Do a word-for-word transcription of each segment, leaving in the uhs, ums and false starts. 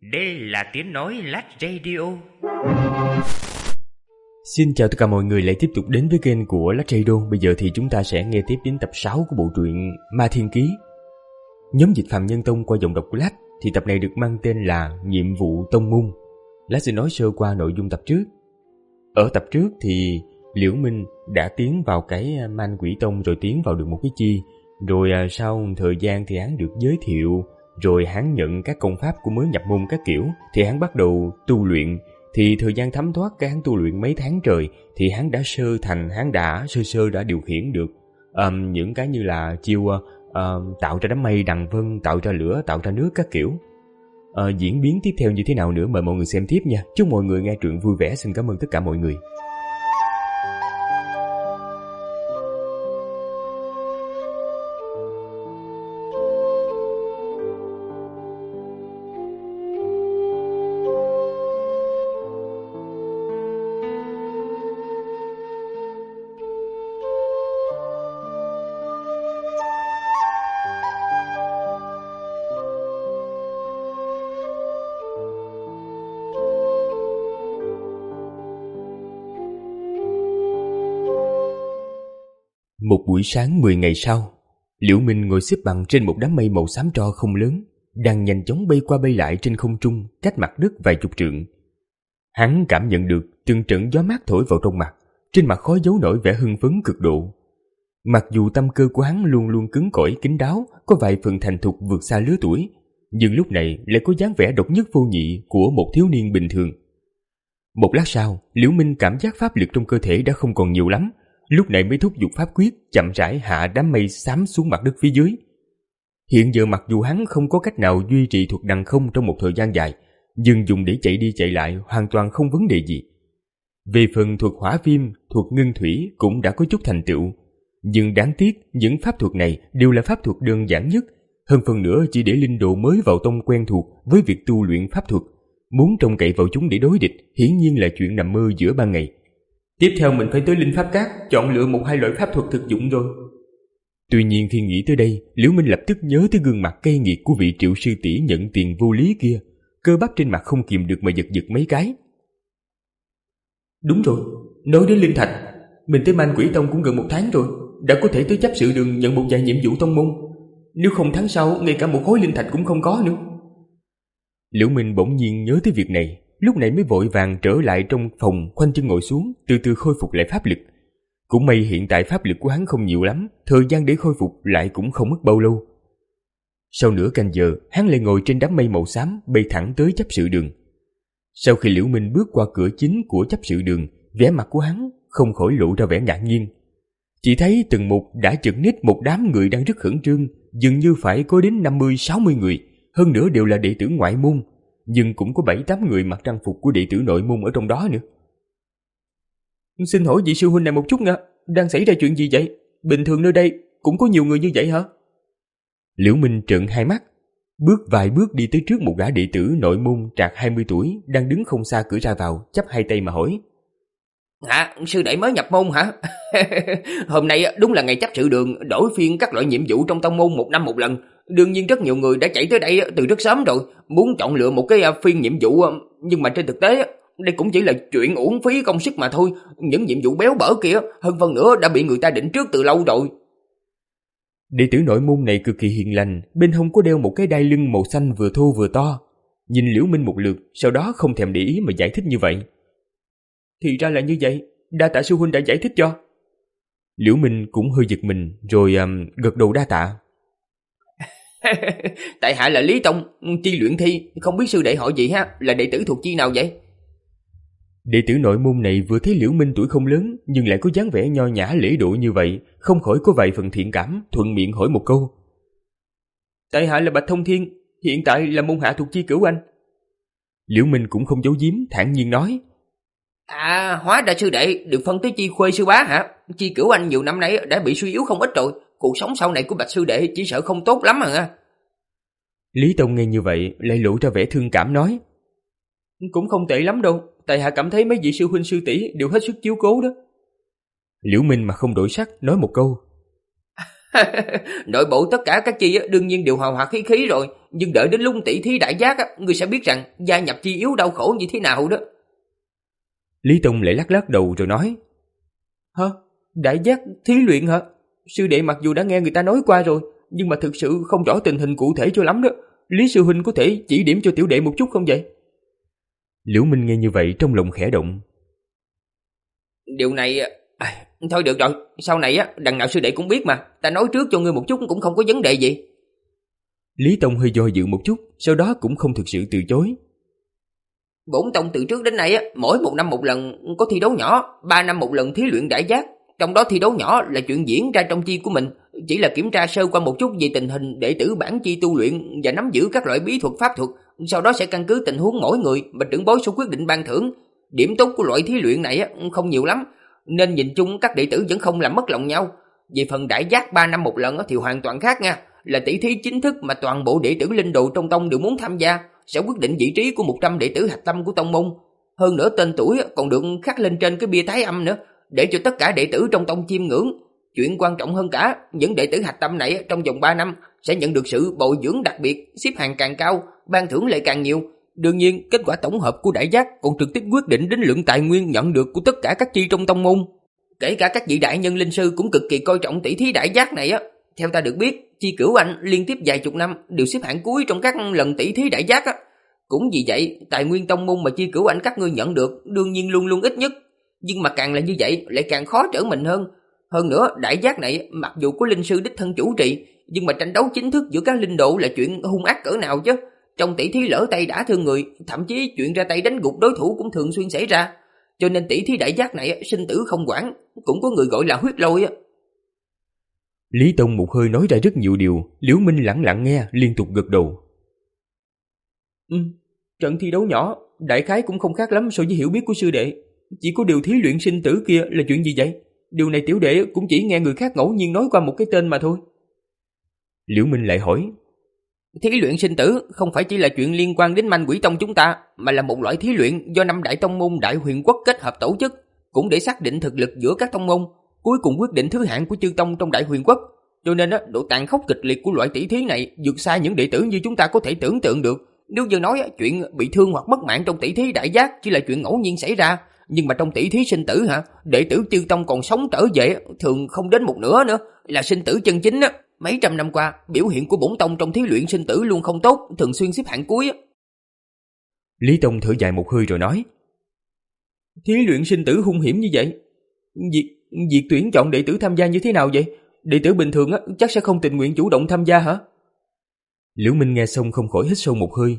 Đây là tiếng nói Lát Radio. Xin chào tất cả mọi người lại tiếp tục đến với kênh của Lát Radio. Bây giờ thì chúng ta sẽ nghe tiếp đến tập sáu của bộ truyện Ma Thiên Ký. Nhóm dịch Phạm Nhân Tông qua giọng đọc của Lát thì tập này được mang tên là Nhiệm vụ Tông Môn. Lát sẽ nói sơ qua nội dung tập trước. Ở tập trước thì Liễu Minh đã tiến vào cái Man Quỷ Tông rồi tiến vào được một cái chi. Rồi sau thời gian thì hắn được giới thiệu, rồi hắn nhận các công pháp của mới nhập môn các kiểu, thì hắn bắt đầu tu luyện. Thì thời gian thấm thoát cái hắn tu luyện mấy tháng trời, thì hắn đã sơ thành, hắn đã sơ sơ đã điều khiển được um, những cái như là chiêu uh, tạo ra đám mây đằng vân, tạo ra lửa, tạo ra nước các kiểu. Uh, diễn biến tiếp theo như thế nào nữa mời mọi người xem tiếp nha. Chúc mọi người nghe truyện vui vẻ. Xin cảm ơn tất cả mọi người. Một buổi sáng mười ngày sau, Liễu Minh ngồi xếp bằng trên một đám mây màu xám tro không lớn, đang nhanh chóng bay qua bay lại trên không trung, cách mặt đất vài chục trượng. Hắn cảm nhận được từng trận gió mát thổi vào trong mặt, trên mặt khó giấu nổi vẻ hưng phấn cực độ. Mặc dù tâm cơ của hắn luôn luôn cứng cỏi kín đáo, có vài phần thành thục vượt xa lứa tuổi, nhưng lúc này lại có dáng vẻ độc nhất vô nhị của một thiếu niên bình thường. Một lát sau, Liễu Minh cảm giác pháp lực trong cơ thể đã không còn nhiều lắm, lúc này mới thúc giục pháp quyết chậm rãi hạ đám mây xám xuống mặt đất phía dưới. Hiện giờ mặc dù hắn không có cách nào duy trì thuật đằng không trong một thời gian dài, nhưng dùng để chạy đi chạy lại hoàn toàn không vấn đề gì. Về phần thuật hỏa viêm, thuật ngưng thủy cũng đã có chút thành tựu, nhưng đáng tiếc những pháp thuật này đều là pháp thuật đơn giản nhất, hơn phần nữa chỉ để linh đồ mới vào tông quen thuộc với việc tu luyện pháp thuật, muốn trông cậy vào chúng để đối địch hiển nhiên là chuyện nằm mơ giữa ban ngày. Tiếp theo mình phải tới Linh Pháp Các chọn lựa một hai loại pháp thuật thực dụng rồi. Tuy nhiên khi nghĩ tới đây, Liễu Minh lập tức nhớ tới gương mặt cay nghiệt của vị triệu sư tỷ nhận tiền vô lý kia, cơ bắp trên mặt không kìm được mà giật giật mấy cái. Đúng rồi, nói đến Linh Thạch, mình tới Man Quỷ Tông cũng gần một tháng rồi, đã có thể tới chấp sự đường nhận một vài nhiệm vụ tông môn. Nếu không tháng sau, ngay cả một khối Linh Thạch cũng không có nữa. Liễu Minh bỗng nhiên nhớ tới việc này, lúc này mới vội vàng trở lại trong phòng, khoanh chân ngồi xuống, từ từ khôi phục lại pháp lực. Cũng may hiện tại pháp lực của hắn không nhiều lắm, thời gian để khôi phục lại cũng không mất bao lâu. Sau nửa canh giờ, hắn lại ngồi trên đám mây màu xám, bay thẳng tới chấp sự đường. Sau khi Liễu Minh bước qua cửa chính của chấp sự đường, vẻ mặt của hắn không khỏi lộ ra vẻ ngạc nhiên. Chỉ thấy từng một đã chật ních một đám người đang rất khẩn trương, dường như phải có đến năm mươi sáu mươi người, hơn nữa đều là đệ tử ngoại môn, nhưng cũng có bảy tám người mặc trang phục của đệ tử nội môn ở trong đó nữa. Xin hỏi vị sư huynh này một chút nha, đang xảy ra chuyện gì vậy? Bình thường nơi đây cũng có nhiều người như vậy hả? Liễu Minh trợn hai mắt, bước vài bước đi tới trước một gã đệ tử nội môn trạc hai mươi tuổi đang đứng không xa cửa ra vào, chắp hai tay mà hỏi. Hả? Sư đệ mới nhập môn hả? Hôm nay đúng là ngày chấp sự đường đổi phiên các loại nhiệm vụ trong tông môn một năm một lần. Đương nhiên rất nhiều người đã chạy tới đây từ rất sớm rồi, muốn chọn lựa một cái phiên nhiệm vụ, nhưng mà trên thực tế đây cũng chỉ là chuyện uổng phí công sức mà thôi. Những nhiệm vụ béo bở kia hơn phần nữa đã bị người ta định trước từ lâu rồi. Đệ tử nội môn này cực kỳ hiền lành, bên hông có đeo một cái đai lưng màu xanh vừa thô vừa to. Nhìn Liễu Minh một lượt, sau đó không thèm để ý mà giải thích như vậy. Thì ra là như vậy, đa tạ sư huynh đã giải thích cho. Liễu Minh cũng hơi giật mình, rồi um, gật đầu đa tạ. Tại hạ là Lý Tông, chi luyện thi, không biết sư đệ họ gì ha, là đệ tử thuộc chi nào vậy? Đệ tử nội môn này vừa thấy Liễu Minh tuổi không lớn, nhưng lại có dáng vẻ nho nhã lễ độ như vậy, không khỏi có vài phần thiện cảm, thuận miệng hỏi một câu. Tại hạ là Bạch Thông Thiên, hiện tại là môn hạ thuộc chi Cửu Anh. Liễu Minh cũng không giấu giếm, thản nhiên nói. À, hóa ra sư đệ được phân tới chi Khuê sư bá hả? Chi Cửu Anh nhiều năm nay đã bị suy yếu không ít rồi, cuộc sống sau này của Bạch sư đệ chỉ sợ không tốt lắm à. Lý Tông nghe như vậy lại lộ ra vẻ thương cảm nói. Cũng không tệ lắm đâu, tại hạ cảm thấy mấy vị sư huynh sư tỷ đều hết sức chiếu cố đó. Liễu Minh mà không đổi sắc nói một câu. Nội bộ tất cả các chi đương nhiên đều hòa hòa khí khí rồi, nhưng đợi đến lúc tỷ thí đại giác, ngươi sẽ biết rằng gia nhập chi yếu đau khổ như thế nào đó. Lý Tông lại lắc lắc đầu rồi nói: Hả? Đại giác thí luyện hả? Sư đệ mặc dù đã nghe người ta nói qua rồi, nhưng mà thực sự không rõ tình hình cụ thể cho lắm đó. Lý sư huynh có thể chỉ điểm cho tiểu đệ một chút không vậy? Liễu Minh nghe như vậy trong lòng khẽ động. Điều này... À, thôi được rồi, sau này á, đằng nào sư đệ cũng biết mà, ta nói trước cho ngươi một chút cũng không có vấn đề gì. Lý Tông hơi do dự một chút, sau đó cũng không thực sự từ chối. Bổn tông từ trước đến nay á, mỗi một năm một lần có thi đấu nhỏ, ba năm một lần thí luyện đại giác. Trong đó thi đấu nhỏ là chuyện diễn ra trong chi của mình, chỉ là kiểm tra sơ qua một chút về tình hình đệ tử bản chi tu luyện và nắm giữ các loại bí thuật pháp thuật, sau đó sẽ căn cứ tình huống mỗi người mà trưởng bối sẽ quyết định ban thưởng. Điểm tốt của loại thí luyện này á, không nhiều lắm, nên nhìn chung các đệ tử vẫn không làm mất lòng nhau. Về phần đại giác ba năm một lần thì hoàn toàn khác nha, là tỷ thí chính thức mà toàn bộ đệ tử linh đồ trong tông đều muốn tham gia, sẽ quyết định vị trí của một trăm đệ tử hạch tâm của tông môn. Hơn nữa tên tuổi còn được khắc lên trên cái bia thái âm nữa, để cho tất cả đệ tử trong tông chiêm ngưỡng. Chuyện quan trọng hơn cả, những đệ tử hạch tâm này trong vòng ba năm sẽ nhận được sự bồi dưỡng đặc biệt, xếp hàng càng cao, ban thưởng lại càng nhiều. Đương nhiên, kết quả tổng hợp của đại giác còn trực tiếp quyết định đến lượng tài nguyên nhận được của tất cả các chi trong tông môn. Kể cả các vị đại nhân linh sư cũng cực kỳ coi trọng tỷ thí đại giác này á. Theo ta được biết, chi Cửu Anh liên tiếp vài chục năm đều xếp hạng cuối trong các lần tỷ thí đại giác á. Cũng vì vậy, tài nguyên tông môn mà chi Cửu Anh các ngươi nhận được đương nhiên luôn luôn ít nhất. Nhưng mà càng là như vậy lại càng khó trở mình hơn. Hơn nữa, đại giác này mặc dù có linh sư đích thân chủ trì, nhưng mà tranh đấu chính thức giữa các linh độ là chuyện hung ác cỡ nào chứ. Trong tỷ thí lỡ tay đã thương người, thậm chí chuyện ra tay đánh gục đối thủ cũng thường xuyên xảy ra. Cho nên tỷ thí đại giác này sinh tử không quản, cũng có người gọi là huyết lôi á. Lý Tông một hơi nói ra rất nhiều điều, Liễu Minh lặng lặng nghe, liên tục gật đầu. Ừ, trận thi đấu nhỏ, đại khái cũng không khác lắm so với hiểu biết của sư đệ. Chỉ có điều thí luyện sinh tử kia là chuyện gì vậy? Điều này tiểu đệ cũng chỉ nghe người khác ngẫu nhiên nói qua một cái tên mà thôi. Liễu Minh lại hỏi. Thí luyện sinh tử không phải chỉ là chuyện liên quan đến manh quỷ tông chúng ta, mà là một loại thí luyện do năm đại tông môn đại huyền quốc kết hợp tổ chức, cũng để xác định thực lực giữa các tông môn, cuối cùng quyết định thứ hạng của chư tông trong đại huyền quốc. Cho nên độ tàn khốc kịch liệt của loại tỷ thí này vượt xa những đệ tử như chúng ta có thể tưởng tượng được. Nếu như nói chuyện bị thương hoặc mất mạng trong tỷ thí đại giác chỉ là chuyện ngẫu nhiên xảy ra, nhưng mà trong tỷ thí sinh tử hả, đệ tử chư tông còn sống trở về thường không đến một nửa nữa, là sinh tử chân chính á. Mấy trăm năm qua, biểu hiện của bổn tông trong thí luyện sinh tử luôn không tốt, thường xuyên xếp hạng cuối. Lý Tông thở dài một hơi rồi nói. Thí luyện sinh tử hung hiểm như vậy, Việc, việc tuyển chọn đệ tử tham gia như thế nào vậy? Đệ tử bình thường á, chắc sẽ không tình nguyện chủ động tham gia hả? Liễu Minh nghe xong không khỏi hít sâu một hơi.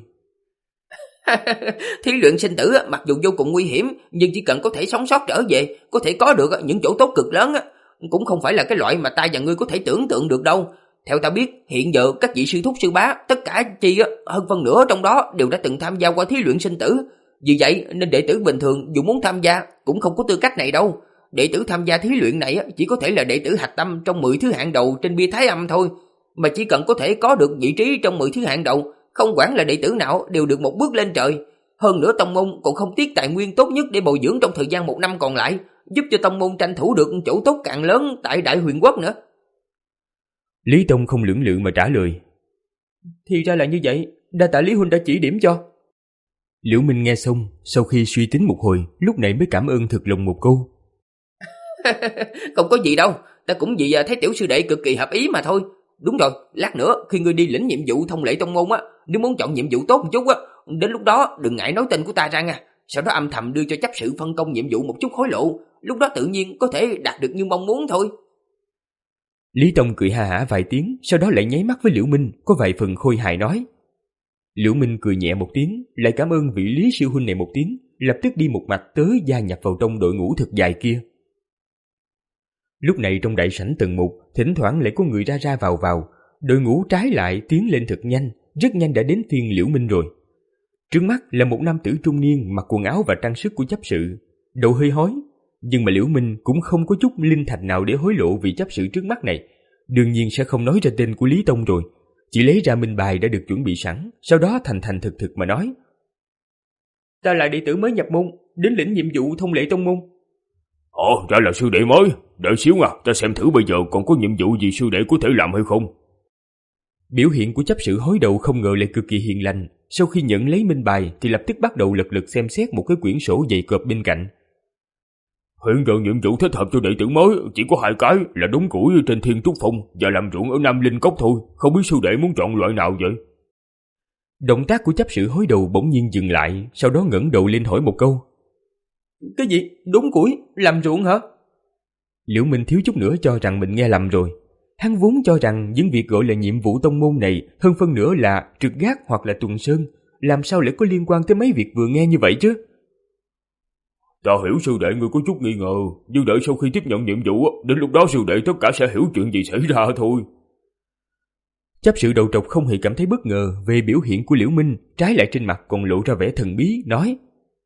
Thí luyện sinh tử mặc dù vô cùng nguy hiểm, nhưng chỉ cần có thể sống sót trở về, có thể có được những chỗ tốt cực lớn, cũng không phải là cái loại mà ta và ngươi có thể tưởng tượng được đâu. Theo ta biết, hiện giờ các vị sư thúc sư bá, tất cả chi hơn phân nửa trong đó đều đã từng tham gia qua thí luyện sinh tử. Vì vậy nên đệ tử bình thường dù muốn tham gia cũng không có tư cách này đâu. Đệ tử tham gia thí luyện này chỉ có thể là đệ tử hạch tâm trong mười thứ hạng đầu trên bia thái âm thôi. Mà chỉ cần có thể có được vị trí trong mười thứ hạng đầu, không quản là đệ tử nào đều được một bước lên trời. Hơn nữa tông môn còn không tiếc tài nguyên tốt nhất để bồi dưỡng trong thời gian một năm còn lại, giúp cho tông môn tranh thủ được chỗ tốt càng lớn tại đại huyền quốc nữa. Lý Tông không lưỡng lự mà trả lời. Thì ra là như vậy, đa tạ Lý huynh đã chỉ điểm cho. Liễu Minh nghe xong, sau khi suy tính một hồi, lúc này mới cảm ơn thật lòng một câu. Không có gì đâu, ta cũng vì thấy tiểu sư đệ cực kỳ hợp ý mà thôi. Đúng rồi, lát nữa khi ngươi đi lĩnh nhiệm vụ thông lệ tông môn á, nếu muốn chọn nhiệm vụ tốt một chút á, đến lúc đó đừng ngại nói tên của ta ra nha. Sau đó âm thầm đưa cho chấp sự phân công nhiệm vụ một chút hối lộ, lúc đó tự nhiên có thể đạt được như mong muốn thôi. Lý Tông cười ha hả vài tiếng, sau đó lại nháy mắt với Liễu Minh, có vài phần khôi hài nói. Liễu Minh cười nhẹ một tiếng, lại cảm ơn vị Lý sư huynh này một tiếng, lập tức đi một mạch tới gia nhập vào trong đội ngũ thực dài kia. Lúc này trong đại sảnh tầng một, thỉnh thoảng lại có người ra ra vào vào, đội ngũ trái lại tiến lên thật nhanh, rất nhanh đã đến phiên Liễu Minh rồi. Trước mắt là một nam tử trung niên mặc quần áo và trang sức của chấp sự, đầu hơi hói, nhưng mà Liễu Minh cũng không có chút linh thạch nào để hối lộ vị chấp sự trước mắt này, đương nhiên sẽ không nói ra tên của Lý Tông rồi, chỉ lấy ra minh bài đã được chuẩn bị sẵn, sau đó thành thành thực thực mà nói. Ta là đệ tử mới nhập môn, đến lĩnh nhiệm vụ thông lệ tông môn. Ồ, ra là sư đệ mới. Đợi xíu nha, ta xem thử bây giờ còn có nhiệm vụ gì sư đệ có thể làm hay không. Biểu hiện của chấp sự hối đầu không ngờ lại cực kỳ hiền lành. Sau khi nhận lấy minh bài thì lập tức bắt đầu lật lật xem xét một cái quyển sổ dày cộp bên cạnh. Hiện giờ nhiệm vụ thích hợp cho đệ tử mới chỉ có hai cái là đốn củi trên Thiên Trúc Phong và làm ruộng ở Nam Linh Cốc thôi. Không biết sư đệ muốn chọn loại nào vậy? Động tác của chấp sự hối đầu bỗng nhiên dừng lại, sau đó ngẩng đầu lên hỏi một câu. Cái gì? Đốn củi? Làm ruộng hả? Liễu Minh thiếu chút nữa cho rằng mình nghe lầm rồi. Hắn vốn cho rằng những việc gọi là nhiệm vụ tông môn này hơn phân nửa là trực gác hoặc là tuần sơn, làm sao lại có liên quan tới mấy việc vừa nghe như vậy chứ? Ta hiểu sư đệ ngươi có chút nghi ngờ, nhưng đợi sau khi tiếp nhận nhiệm vụ, đến lúc đó sư đệ tất cả sẽ hiểu chuyện gì xảy ra thôi. Chấp sự đầu trọc không hề cảm thấy bất ngờ về biểu hiện của Liễu Minh, trái lại trên mặt còn lộ ra vẻ thần bí, nói: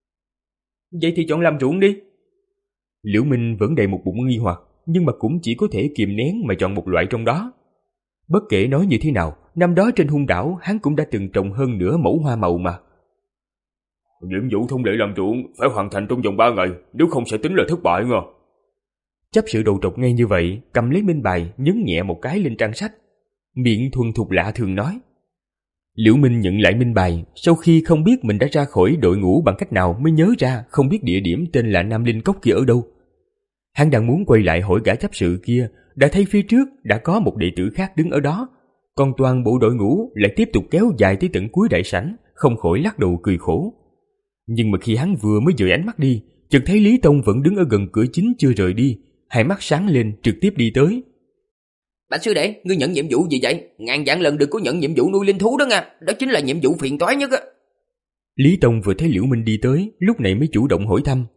Vậy thì chọn làm ruộng đi. Liễu Minh vẫn đầy một bụng nghi hoặc, nhưng mà cũng chỉ có thể kìm nén mà chọn một loại trong đó. Bất kể nói như thế nào, năm đó trên hung đảo hắn cũng đã từng trồng hơn nửa mẫu hoa màu mà. Nhiệm vụ thông lệ làm ruộng phải hoàn thành trong vòng ba ngày, nếu không sẽ tính là thất bại nha. Chấp sự đầu trọc nghe như vậy, cầm lấy minh bài nhấn nhẹ một cái lên trang sách, miệng thuần thục lạ thường nói. Liễu Minh nhận lại minh bài, sau khi không biết mình đã ra khỏi đội ngũ bằng cách nào mới nhớ ra không biết địa điểm tên là Nam Linh Cốc kia ở đâu. Hắn đang muốn quay lại hỏi gã chấp sự kia, đã thấy phía trước đã có một đệ tử khác đứng ở đó, còn toàn bộ đội ngũ lại tiếp tục kéo dài tới tận cuối đại sảnh, không khỏi lắc đầu cười khổ. Nhưng mà khi hắn vừa mới dời ánh mắt đi, chợt thấy Lý Tông vẫn đứng ở gần cửa chính chưa rời đi, hai mắt sáng lên trực tiếp đi tới. Bạch sư đệ, ngươi nhận nhiệm vụ gì vậy? Ngàn vạn lần đừng có nhận nhiệm vụ nuôi linh thú đó nha, đó chính là nhiệm vụ phiền toái nhất á. Lý Tông vừa thấy Liễu Minh đi tới, lúc này mới chủ động hỏi thăm.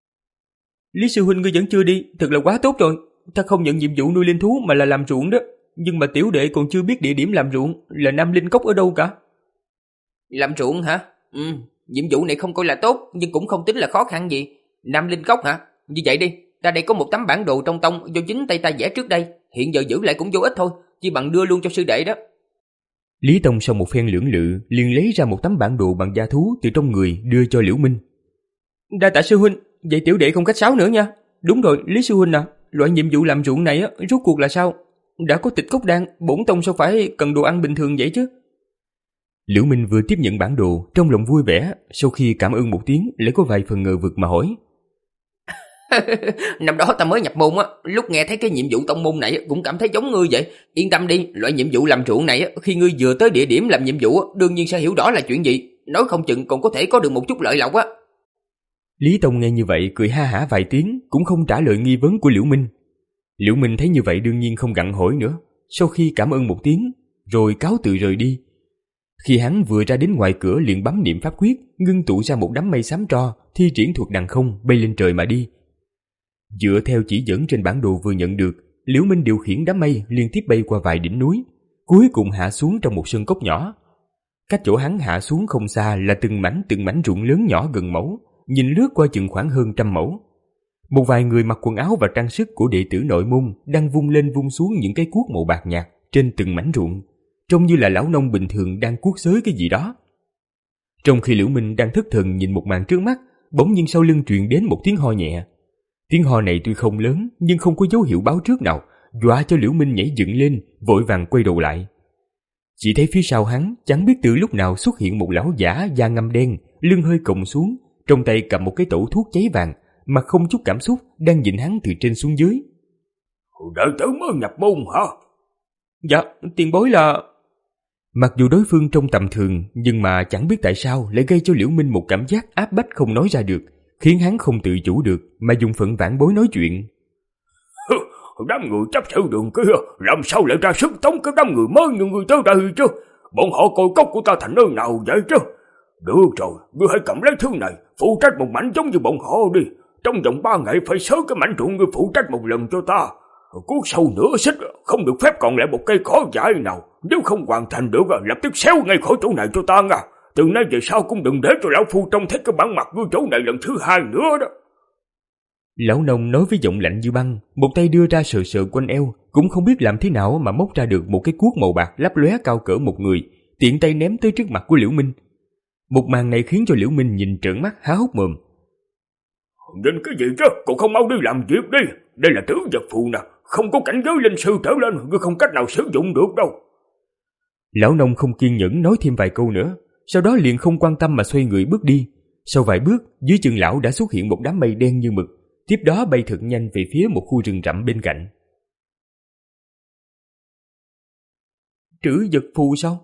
Lý sư huynh ngươi vẫn chưa đi, thật là quá tốt rồi. Ta không nhận nhiệm vụ nuôi linh thú mà là làm ruộng đó, nhưng mà tiểu đệ còn chưa biết địa điểm làm ruộng là Nam Linh Cốc ở đâu cả. Làm ruộng hả? Ừ, nhiệm vụ này không coi là tốt, nhưng cũng không tính là khó khăn gì. Nam Linh Cốc hả? Như vậy đi, ta đây có một tấm bản đồ trong tông do chính tay ta vẽ trước đây, hiện giờ giữ lại cũng vô ích thôi, chỉ bằng đưa luôn cho sư đệ đó. Lý Tông sau một phen lưỡng lự liền lấy ra một tấm bản đồ bằng da thú từ trong người đưa cho Liễu Minh. Đa tạ sư huynh, vậy tiểu đệ không khách sáo nữa nha. Đúng rồi, Lý sư huynh à, loại nhiệm vụ làm ruộng này á, rốt cuộc là sao? Đã có tịch cốc đan, bổn tông sao phải cần đồ ăn bình thường vậy chứ? Liễu Minh vừa tiếp nhận bản đồ, trong lòng vui vẻ, sau khi cảm ơn một tiếng lại có vài phần ngờ vực mà hỏi. Năm đó ta mới nhập môn á, lúc nghe thấy cái nhiệm vụ tông môn này cũng cảm thấy giống ngươi vậy. Yên tâm đi, loại nhiệm vụ làm ruộng này khi ngươi vừa tới địa điểm làm nhiệm vụ đương nhiên sẽ hiểu rõ là chuyện gì, nói không chừng còn có thể có được một chút lợi lộc á. Lý Tông nghe như vậy cười ha hả vài tiếng, cũng không trả lời nghi vấn của Liễu Minh. Liễu Minh thấy như vậy đương nhiên không gặng hỏi nữa, sau khi cảm ơn một tiếng rồi cáo từ rời đi. Khi hắn vừa ra đến ngoài cửa liền bấm niệm pháp quyết, ngưng tụ ra một đám mây xám tro, thi triển thuật đằng không bay lên trời mà đi. Dựa theo chỉ dẫn trên bản đồ vừa nhận được, Liễu Minh điều khiển đám mây liên tiếp bay qua vài đỉnh núi, cuối cùng hạ xuống trong một sơn cốc nhỏ. Cách chỗ hắn hạ xuống không xa là từng mảnh từng mảnh ruộng lớn nhỏ gần mẫu, nhìn lướt qua chừng khoảng hơn trăm mẫu. Một vài người mặc quần áo và trang sức của đệ tử nội môn đang vung lên vung xuống những cái cuốc màu bạc nhạt trên từng mảnh ruộng, trông như là lão nông bình thường đang cuốc xới cái gì đó. Trong khi Liễu Minh đang thất thần nhìn một màn trước mắt, bỗng nhiên sau lưng truyền đến một tiếng ho nhẹ. Tiếng ho này tuy không lớn nhưng không có dấu hiệu báo trước nào, dọa cho Liễu Minh nhảy dựng lên, vội vàng quay đầu lại. Chỉ thấy phía sau hắn chẳng biết từ lúc nào xuất hiện một lão giả da ngăm đen, lưng hơi còng xuống, trong tay cầm một cái tẩu thuốc cháy vàng, mà không chút cảm xúc đang nhìn hắn từ trên xuống dưới. Đệ tử mới nhập môn hả? Dạ, tiền bối là... Mặc dù đối phương trông tầm thường, nhưng mà chẳng biết tại sao lại gây cho Liễu Minh một cảm giác áp bách không nói ra được, khiến hắn không tự chủ được mà dùng phận vãn bối nói chuyện. Đám người chấp sự đường kia làm sao lại ra sức tống cái đám người mới như người tới đây chứ? Bọn họ coi cốc của ta thành nơi nào vậy chứ? Được rồi, ngươi hãy cầm lấy thứ này, phụ trách một mảnh giống như bọn họ đi. Trong vòng ba ngày phải sớ cái mảnh ruộng ngươi phụ trách một lần cho ta. Cuốc sâu nửa xích, không được phép còn lại một cây cỏ dại nào. Nếu không hoàn thành được, lập tức xéo ngay khỏi chỗ này cho ta nha. Từ nay về sau cũng đừng để cho lão phu trông thấy cái bản mặt ngươi chỗ này lần thứ hai nữa đó. Lão nông nói với giọng lạnh như băng, một tay đưa ra sờ sờ quanh eo, cũng không biết làm thế nào mà móc ra được một cái cuốc màu bạc lấp lóe cao cỡ một người, tiện tay ném tới trước mặt của Liễu Minh. Một màn này khiến cho Liễu Minh nhìn trợn mắt há hốc mồm. Nhìn cái gì chứ, còn không mau đi làm việc đi. Đây là trữ vật phù nè, không có cảnh giới linh sư trở lên, ngươi không cách nào sử dụng được đâu. Lão nông không kiên nhẫn nói thêm vài câu nữa, sau đó liền không quan tâm mà xoay người bước đi. Sau vài bước, dưới chân lão đã xuất hiện một đám mây đen như mực, tiếp đó bay thật nhanh về phía một khu rừng rậm bên cạnh. Trữ vật phù sao?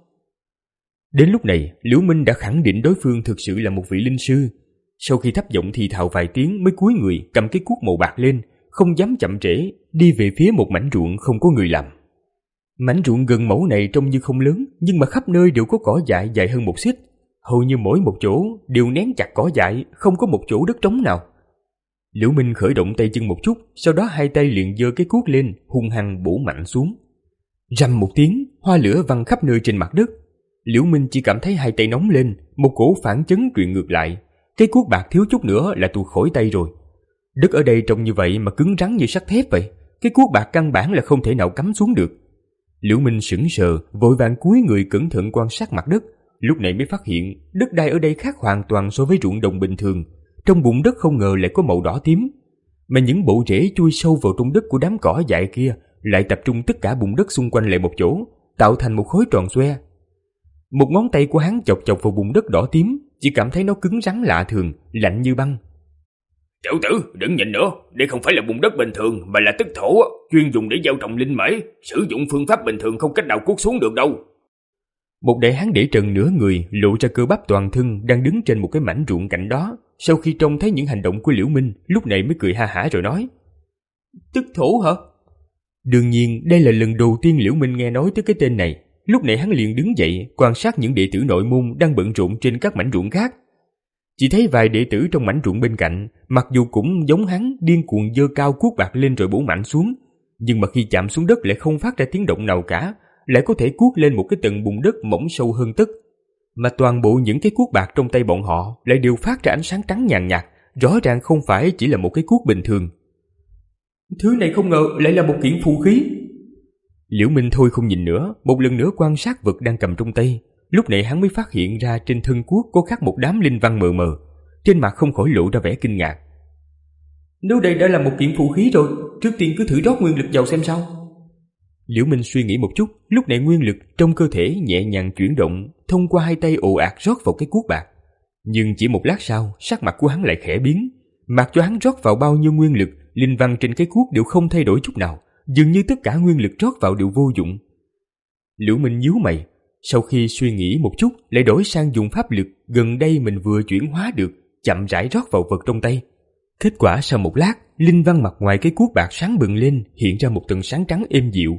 Đến lúc này, Liễu Minh đã khẳng định đối phương thực sự là một vị linh sư. Sau khi thấp giọng thì thào vài tiếng mới cúi người cầm cái cuốc màu bạc lên, không dám chậm trễ, đi về phía một mảnh ruộng không có người làm. Mảnh ruộng gần mẫu này trông như không lớn, nhưng mà khắp nơi đều có cỏ dại dài hơn một xích. Hầu như mỗi một chỗ đều nén chặt cỏ dại, không có một chỗ đất trống nào. Liễu Minh khởi động tay chân một chút, sau đó hai tay liền giơ cái cuốc lên, hung hăng bổ mạnh xuống. Rầm một tiếng, hoa lửa văng khắp nơi trên mặt đất. Liễu Minh chỉ cảm thấy hai tay nóng lên, một cổ phản chấn truyền ngược lại. Cái cuốc bạc thiếu chút nữa là tuột khỏi tay rồi. Đất ở đây trông như vậy mà cứng rắn như sắt thép vậy, cái cuốc bạc căn bản là không thể nào cắm xuống được. Liễu Minh sững sờ, vội vàng cúi người cẩn thận quan sát mặt đất, lúc này mới phát hiện đất đai ở đây khác hoàn toàn so với ruộng đồng bình thường. Trong bùn đất không ngờ lại có màu đỏ tím, mà những bộ rễ chui sâu vào trong đất của đám cỏ dại kia lại tập trung tất cả bùn đất xung quanh lại một chỗ, tạo thành một khối tròn xoe. Một ngón tay của hắn chọc chọc vào bùn đất đỏ tím, chỉ cảm thấy nó cứng rắn lạ thường, lạnh như băng. Tiểu tử, đừng nhìn nữa, đây không phải là bùn đất bình thường mà là tức thổ, chuyên dùng để gieo trồng linh mễ, sử dụng phương pháp bình thường không cách nào cuốc xuống được đâu. Một đại hán để trần nửa người, lộ ra cơ bắp toàn thân, đang đứng trên một cái mảnh ruộng cạnh đó. Sau khi trông thấy những hành động của Liễu Minh, lúc này mới cười ha hả rồi nói: Tức thổ hả? Đương nhiên, đây là lần đầu tiên Liễu Minh nghe nói tới cái tên này. Lúc này hắn liền đứng dậy, quan sát những đệ tử nội môn đang bận rộn trên các mảnh ruộng khác. Chỉ thấy vài đệ tử trong mảnh ruộng bên cạnh, mặc dù cũng giống hắn điên cuồng giơ cao cuốc bạc lên rồi bổ mạnh xuống, nhưng mà khi chạm xuống đất lại không phát ra tiếng động nào cả, lại có thể cuốc lên một cái tầng bùn đất mỏng sâu hơn tấc. Mà toàn bộ những cái cuốc bạc trong tay bọn họ lại đều phát ra ánh sáng trắng nhàn nhạt, rõ ràng không phải chỉ là một cái cuốc bình thường. Thứ này không ngờ lại là một kiện phù khí. Liễu Minh thôi không nhìn nữa, một lần nữa quan sát vật đang cầm trong tay. Lúc này hắn mới phát hiện ra trên thân cuốc có khắc một đám linh văn mờ mờ, trên mặt không khỏi lộ ra vẻ kinh ngạc. Nếu đây đã là một kiện phù khí rồi, trước tiên cứ thử rót nguyên lực vào xem sao. Liễu Minh suy nghĩ một chút, lúc này nguyên lực trong cơ thể nhẹ nhàng chuyển động, thông qua hai tay ồ ạt rót vào cái cuốc bạc. Nhưng chỉ một lát sau, sắc mặt của hắn lại khẽ biến. Mặc cho hắn rót vào bao nhiêu nguyên lực, linh văn trên cái cuốc đều không thay đổi chút nào, dường như tất cả nguyên lực rót vào đều vô dụng. Liễu Minh nhíu mày, sau khi suy nghĩ một chút, lại đổi sang dùng pháp lực gần đây mình vừa chuyển hóa được, chậm rãi rót vào vật trong tay. Kết quả sau một lát, linh văn mặt ngoài cái cuốc bạc sáng bừng lên, hiện ra một tầng sáng trắng êm dịu.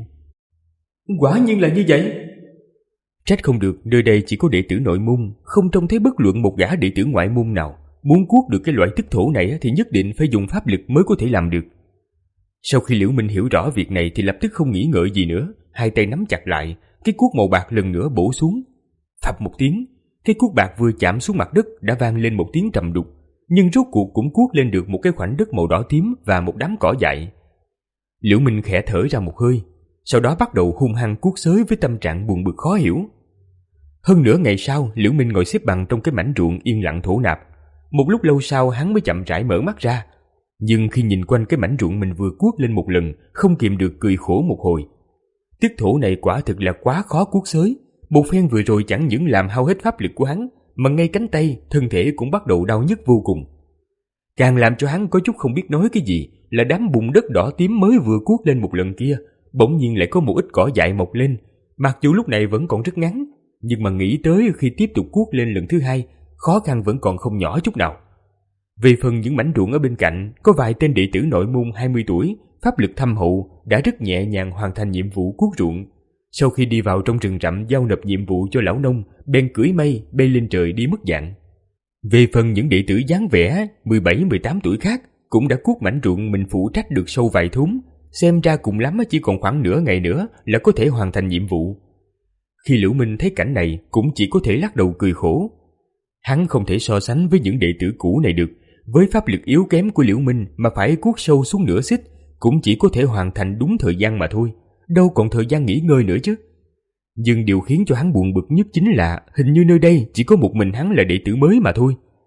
Quả nhiên là như vậy. Trách không được, nơi đây chỉ có đệ tử nội môn, không trông thấy bất luận một gã đệ tử ngoại môn nào. Muốn cuốc được cái loại tức thổ này thì nhất định phải dùng pháp lực mới có thể làm được. Sau khi Liễu Minh hiểu rõ việc này thì lập tức không nghĩ ngợi gì nữa, hai tay nắm chặt lại, cái cuốc màu bạc lần nữa bổ xuống. Phập một tiếng, cái cuốc bạc vừa chạm xuống mặt đất đã vang lên một tiếng trầm đục, nhưng rốt cuộc cũng cuốc lên được một cái khoảnh đất màu đỏ tím và một đám cỏ dại. Liễu Minh khẽ thở ra một hơi, sau đó bắt đầu hung hăng cuốc xới với tâm trạng buồn bực khó hiểu. Hơn nửa ngày sau, Liễu Minh ngồi xếp bằng trong cái mảnh ruộng yên lặng thổ nạp. Một lúc lâu sau hắn mới chậm rãi mở mắt ra, nhưng khi nhìn quanh cái mảnh ruộng mình vừa cuốc lên một lần, không kìm được cười khổ một hồi. Tức thổ này quả thực là quá khó cuốc xới. Một phen vừa rồi chẳng những làm hao hết pháp lực của hắn, mà ngay cánh tay, thân thể cũng bắt đầu đau nhức vô cùng. Càng làm cho hắn có chút không biết nói cái gì là đám bùn đất đỏ tím mới vừa cuốc lên một lần kia, bỗng nhiên lại có một ít cỏ dại mọc lên. Mặc dù lúc này vẫn còn rất ngắn, nhưng mà nghĩ tới khi tiếp tục cuốc lên lần thứ hai, khó khăn vẫn còn không nhỏ chút nào. Về phần những mảnh ruộng ở bên cạnh, có vài tên đệ tử nội môn hai mươi tuổi, pháp lực thâm hậu, đã rất nhẹ nhàng hoàn thành nhiệm vụ cuốc ruộng. Sau khi đi vào trong rừng rậm giao nộp nhiệm vụ cho lão nông, bèn cưỡi mây bay lên trời đi mất dạng. Về phần những đệ tử dáng vẻ mười bảy mười tám tuổi khác, cũng đã cuốc mảnh ruộng mình phụ trách được sâu vài thúng, xem ra cùng lắm chỉ còn khoảng nửa ngày nữa là có thể hoàn thành nhiệm vụ. Khi Liễu Minh thấy cảnh này, cũng chỉ có thể lắc đầu cười khổ. Hắn không thể so sánh với những đệ tử cũ này được. Với pháp lực yếu kém của Liễu Minh mà phải cuốc sâu xuống nửa xích, cũng chỉ có thể hoàn thành đúng thời gian mà thôi, đâu còn thời gian nghỉ ngơi nữa chứ. Nhưng điều khiến cho hắn buồn bực nhất chính là hình như nơi đây chỉ có một mình hắn là đệ tử mới mà thôi.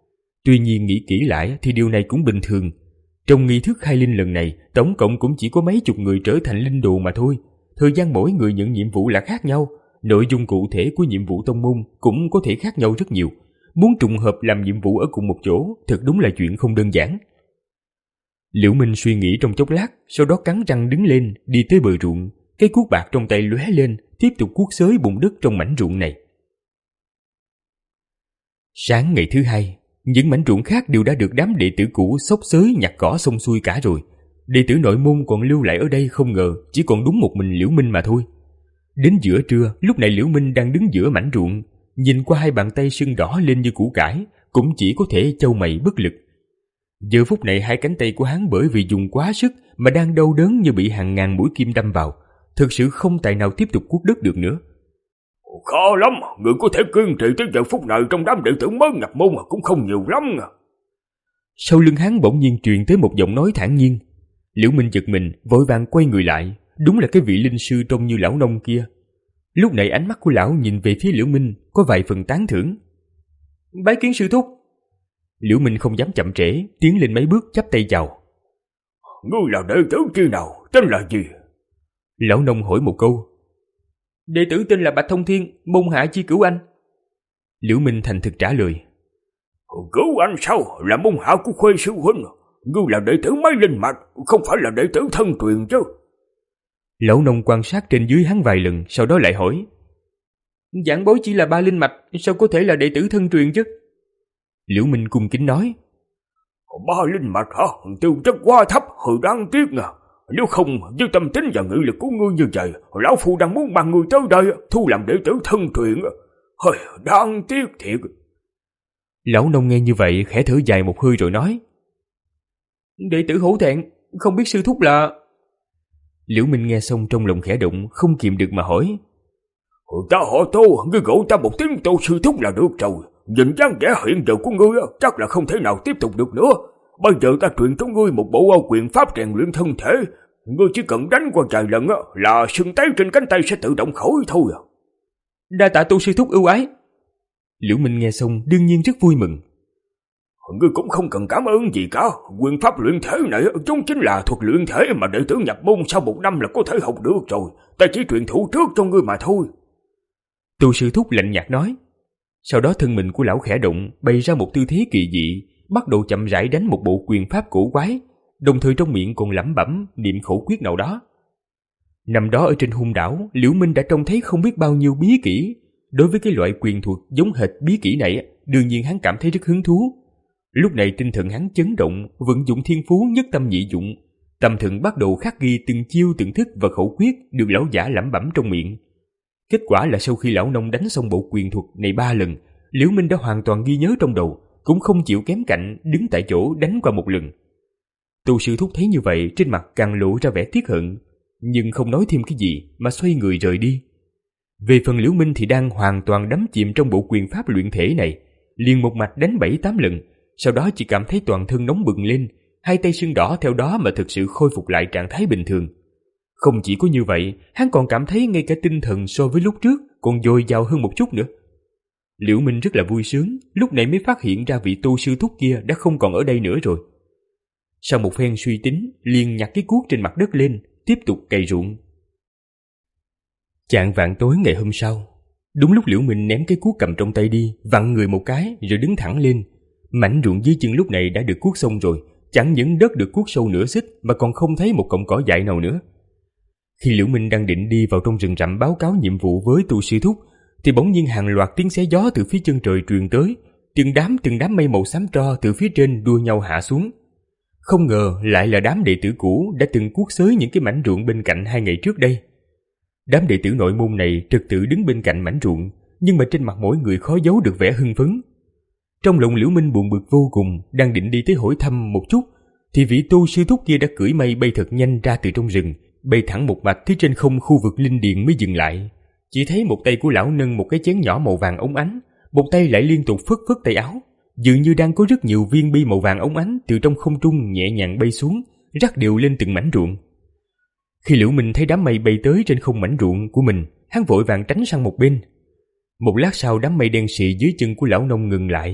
Tuy nhiên nghĩ kỹ lại thì điều này cũng bình thường. Trong nghi thức khai linh lần này, tổng cộng cũng chỉ có mấy chục người trở thành linh đồ mà thôi. Thời gian mỗi người nhận nhiệm vụ là khác nhau, nội dung cụ thể của nhiệm vụ tông môn cũng có thể khác nhau rất nhiều. Muốn trùng hợp làm nhiệm vụ ở cùng một chỗ thật đúng là chuyện không đơn giản. Liễu Minh suy nghĩ trong chốc lát, sau đó cắn răng đứng lên, đi tới bờ ruộng. Cái cuốc bạc trong tay lóe lên, tiếp tục cuốc xới bùn đất trong mảnh ruộng này. Sáng ngày thứ hai, những mảnh ruộng khác đều đã được đám đệ tử cũ xốc xới nhặt cỏ xong xuôi cả rồi. Đệ tử nội môn còn lưu lại ở đây không ngờ chỉ còn đúng một mình Liễu Minh mà thôi. Đến giữa trưa, lúc này Liễu Minh đang đứng giữa mảnh ruộng, nhìn qua hai bàn tay sưng đỏ lên như củ cải, cũng chỉ có thể chau mày bất lực. Giờ phút này hai cánh tay của hắn bởi vì dùng quá sức mà đang đau đớn như bị hàng ngàn mũi kim đâm vào, thực sự không tài nào tiếp tục cuốc đất được nữa. Khó lắm, người có thể kiên trì tới giờ phút này trong đám đệ tử mới nhập môn cũng không nhiều lắm. Sau lưng hắn bỗng nhiên truyền tới một giọng nói thản nhiên. Liễu Minh giật mình, vội vàng quay người lại, đúng là cái vị linh sư trông như lão nông kia. Lúc này ánh mắt của lão nhìn về phía Liễu Minh có vài phần tán thưởng. Bái kiến sư thúc. Liễu Minh không dám chậm trễ, tiến lên mấy bước chắp tay chào. Ngươi là đệ tử chi nào, tên là gì? Lão nông hỏi một câu. Đệ tử tên là Bạch Thông Thiên, môn hạ chi Cửu Anh. Liễu Minh thành thực trả lời. Cửu Anh sao, là môn hạ của Khuê sư huynh? Ngươi là đệ tử mấy linh mạch, không phải là đệ tử thân truyền chứ? Lão nông quan sát trên dưới hắn vài lần, sau đó lại hỏi. Giảng bối chỉ là ba linh mạch, sao có thể là đệ tử thân truyền chứ? Liễu Minh cung kính nói. Ba linh mạch hả? Tư chất quá thấp, hơi đáng tiếc nè. Nếu không, với tâm tính và nghị lực của ngươi như vậy, lão phu đang muốn bằng ngươi tới đây thu làm đệ tử thân truyền. Hơi đáng tiếc thiệt. Lão nông nghe như vậy khẽ thở dài một hơi rồi nói. Đệ tử hổ thẹn, không biết sư thúc là... Liễu Minh nghe xong trong lòng khẽ động, không kiềm được mà hỏi. Ta họ Tô, ngươi gọi ta một tiếng Tô sư thúc là được rồi. Nhìn dáng vẻ hiện giờ của ngươi chắc là không thể nào tiếp tục được nữa. Bây giờ ta truyền cho ngươi một bộ quyền pháp rèn luyện thân thể. Ngươi chỉ cần đánh qua vài lần là sưng tấy trên cánh tay sẽ tự động khỏi thôi. Đa tạ Tô sư thúc ưu ái. Liễu Minh nghe xong đương nhiên rất vui mừng. Ngươi cũng không cần cảm ơn gì cả. Quyền pháp luyện thể này chúng chính là thuật luyện thể mà đệ tử nhập môn sau một năm là có thể học được rồi. Ta chỉ truyền thụ trước cho ngươi mà thôi. Tô sư thúc lạnh nhạt nói. Sau đó thân mình của lão khẽ động, bày ra một tư thế kỳ dị, bắt đầu chậm rãi đánh một bộ quyền pháp cổ quái, đồng thời trong miệng còn lẩm bẩm niệm khẩu quyết nào đó. Nằm đó ở trên hung đảo, Liễu Minh đã trông thấy không biết bao nhiêu bí kỹ. Đối với cái loại quyền thuật giống hệt bí kỹ này, đương nhiên hắn cảm thấy rất hứng thú. Lúc này tinh thần hắn chấn động, vận dụng thiên phú nhất tâm nhị dụng, tâm thần bắt đầu khắc ghi từng chiêu từng thức và khẩu quyết được lão giả lẩm bẩm trong miệng. Kết quả là sau khi lão nông đánh xong bộ quyền thuật này ba lần, Liễu Minh đã hoàn toàn ghi nhớ trong đầu, cũng không chịu kém cạnh đứng tại chỗ đánh qua một lần. Tô sư thúc thấy như vậy trên mặt càng lộ ra vẻ tiếc hận, nhưng không nói thêm cái gì mà xoay người rời đi. Về phần Liễu Minh thì đang hoàn toàn đắm chìm trong bộ quyền pháp luyện thể này, liền một mạch đánh bảy tám lần, sau đó chỉ cảm thấy toàn thân nóng bừng lên, hai tay sưng đỏ theo đó mà thực sự khôi phục lại trạng thái bình thường. Không chỉ có như vậy, hắn còn cảm thấy ngay cả tinh thần so với lúc trước còn dồi dào hơn một chút nữa. Liễu Minh rất là vui sướng, lúc này mới phát hiện ra vị Tô sư thúc kia đã không còn ở đây nữa rồi. Sau một phen suy tính, liền nhặt cái cuốc trên mặt đất lên, tiếp tục cày ruộng. Chạng vạng tối ngày hôm sau, đúng lúc Liễu Minh ném cái cuốc cầm trong tay đi, vặn người một cái rồi đứng thẳng lên. Mảnh ruộng dưới chân lúc này đã được cuốc xong rồi, chẳng những đất được cuốc sâu nửa xích mà còn không thấy một cọng cỏ dại nào nữa. Khi Liễu Minh đang định đi vào trong rừng rậm báo cáo nhiệm vụ với Tô sư thúc, thì bỗng nhiên hàng loạt tiếng xé gió từ phía chân trời truyền tới, từng đám từng đám mây màu xám tro từ phía trên đua nhau hạ xuống. Không ngờ lại là đám đệ tử cũ đã từng cuốc xới những cái mảnh ruộng bên cạnh hai ngày trước đây. Đám đệ tử nội môn này trật tự đứng bên cạnh mảnh ruộng, nhưng mà trên mặt mỗi người khó giấu được vẻ hưng phấn. Trong lòng Liễu Minh buồn bực vô cùng, đang định đi tới hỏi thăm một chút, thì vị Tô sư thúc kia đã cưỡi mây bay thật nhanh ra từ trong rừng, bay thẳng một mạch tới trên không khu vực linh điền mới dừng lại. Chỉ thấy một tay của lão nâng một cái chén nhỏ màu vàng óng ánh, một tay lại liên tục phất phất tay áo, dường như đang có rất nhiều viên bi màu vàng óng ánh từ trong không trung nhẹ nhàng bay xuống, rắc đều lên từng mảnh ruộng. Khi Liễu Minh thấy đám mây bay tới trên không mảnh ruộng của mình, hắn vội vàng tránh sang một bên. Một lát sau đám mây đen xì dưới chân của lão nông ngừng lại,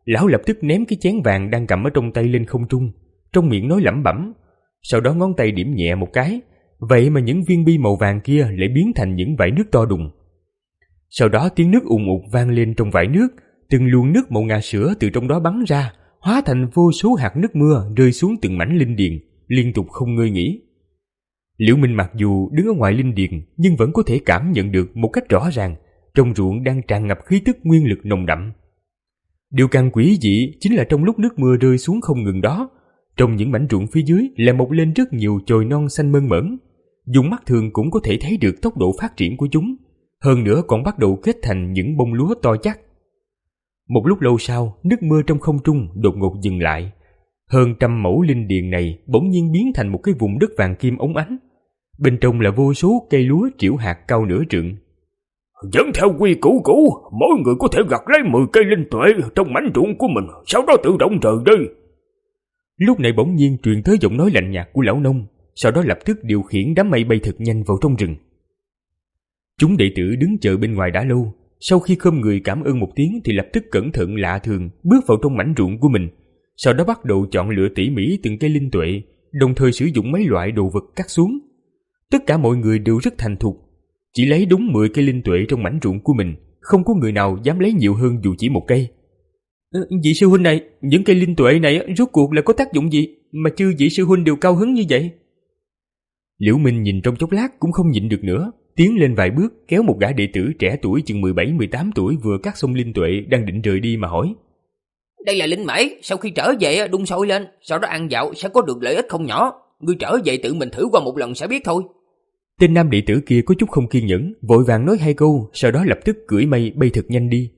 Lão lập tức ném cái chén vàng đang cầm ở trong tay lên không trung, trong miệng nói lẩm bẩm. Sau đó ngón tay điểm nhẹ một cái, vậy mà những viên bi màu vàng kia lại biến thành những vải nước to đùng. Sau đó tiếng nước ùn ụt vang lên trong vải nước, từng luồng nước màu ngà sữa từ trong đó bắn ra, hóa thành vô số hạt nước mưa rơi xuống từng mảnh linh điền, liên tục không ngơi nghỉ. Liễu Minh mặc dù đứng ở ngoài linh điền nhưng vẫn có thể cảm nhận được một cách rõ ràng trong ruộng đang tràn ngập khí tức nguyên lực nồng đậm. Điều càng quỷ dị chính là trong lúc nước mưa rơi xuống không ngừng đó, trong những mảnh ruộng phía dưới lại mọc lên rất nhiều chồi non xanh mơn mởn, dùng mắt thường cũng có thể thấy được tốc độ phát triển của chúng, hơn nữa còn bắt đầu kết thành những bông lúa to chắc. Một lúc lâu sau, nước mưa trong không trung đột ngột dừng lại. Hơn trăm mẫu linh điền này bỗng nhiên biến thành một cái vùng đất vàng kim óng ánh. Bên trong là vô số cây lúa trĩu hạt cao nửa trượng. Vẫn theo quy củ cũ, mỗi người có thể gặt lấy mười cây linh tuệ trong mảnh ruộng của mình, sau đó tự động rời đi. Lúc này bỗng nhiên truyền tới giọng nói lạnh nhạt của lão nông, sau đó lập tức điều khiển đám mây bay thật nhanh vào trong rừng. Chúng đệ tử đứng chờ bên ngoài đã lâu, sau khi khom người cảm ơn một tiếng thì lập tức cẩn thận lạ thường bước vào trong mảnh ruộng của mình, sau đó bắt đầu chọn lựa tỉ mỉ từng cây linh tuệ, đồng thời sử dụng mấy loại đồ vật cắt xuống. Tất cả mọi người đều rất thành thục, chỉ lấy đúng mười cây linh tuệ trong mảnh ruộng của mình, không có người nào dám lấy nhiều hơn dù chỉ một cây. Ừ, vị sư huynh này, những cây linh tuệ này rốt cuộc là có tác dụng gì mà chư vị sư huynh đều cao hứng như vậy? Liễu Minh nhìn trong chốc lát cũng không nhịn được nữa, tiến lên vài bước kéo một gã đệ tử trẻ tuổi chừng mười bảy mười tám tuổi vừa cắt xong linh tuệ đang định rời đi mà hỏi. Đây là linh mễ, sau khi trở về đun sôi lên, sau đó ăn dạo sẽ có được lợi ích không nhỏ. Ngươi trở về tự mình thử qua một lần sẽ biết thôi. Tên nam đệ tử kia có chút không kiên nhẫn, vội vàng nói hai câu, sau đó lập tức cưỡi mây bay thật nhanh đi.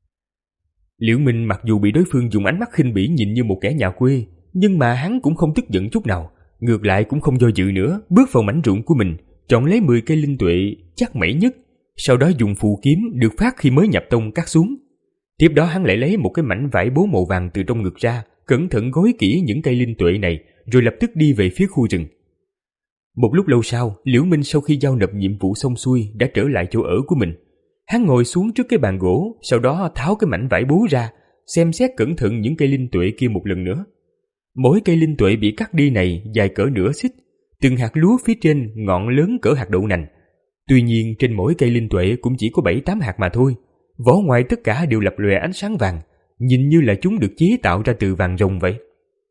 Liễu Minh mặc dù bị đối phương dùng ánh mắt khinh bỉ nhìn như một kẻ nhà quê, nhưng mà hắn cũng không tức giận chút nào, ngược lại cũng không do dự nữa, bước vào mảnh ruộng của mình, chọn lấy mười cây linh tuệ chắc mẩy nhất, sau đó dùng phù kiếm được phát khi mới nhập tông cắt xuống. Tiếp đó hắn lại lấy một cái mảnh vải bố màu vàng từ trong ngực ra, cẩn thận gói kỹ những cây linh tuệ này, rồi lập tức đi về phía khu rừng. Một lúc lâu sau, Liễu Minh sau khi giao nộp nhiệm vụ xong xuôi đã trở lại chỗ ở của mình. Hắn ngồi xuống trước cái bàn gỗ, sau đó tháo cái mảnh vải bố ra, xem xét cẩn thận những cây linh tuệ kia một lần nữa. Mỗi cây linh tuệ bị cắt đi này dài cỡ nửa xích, từng hạt lúa phía trên ngọn lớn cỡ hạt đậu nành. Tuy nhiên trên mỗi cây linh tuệ cũng chỉ có bảy tám hạt mà thôi, vỏ ngoài tất cả đều lập lòe ánh sáng vàng, nhìn như là chúng được chế tạo ra từ vàng ròng vậy.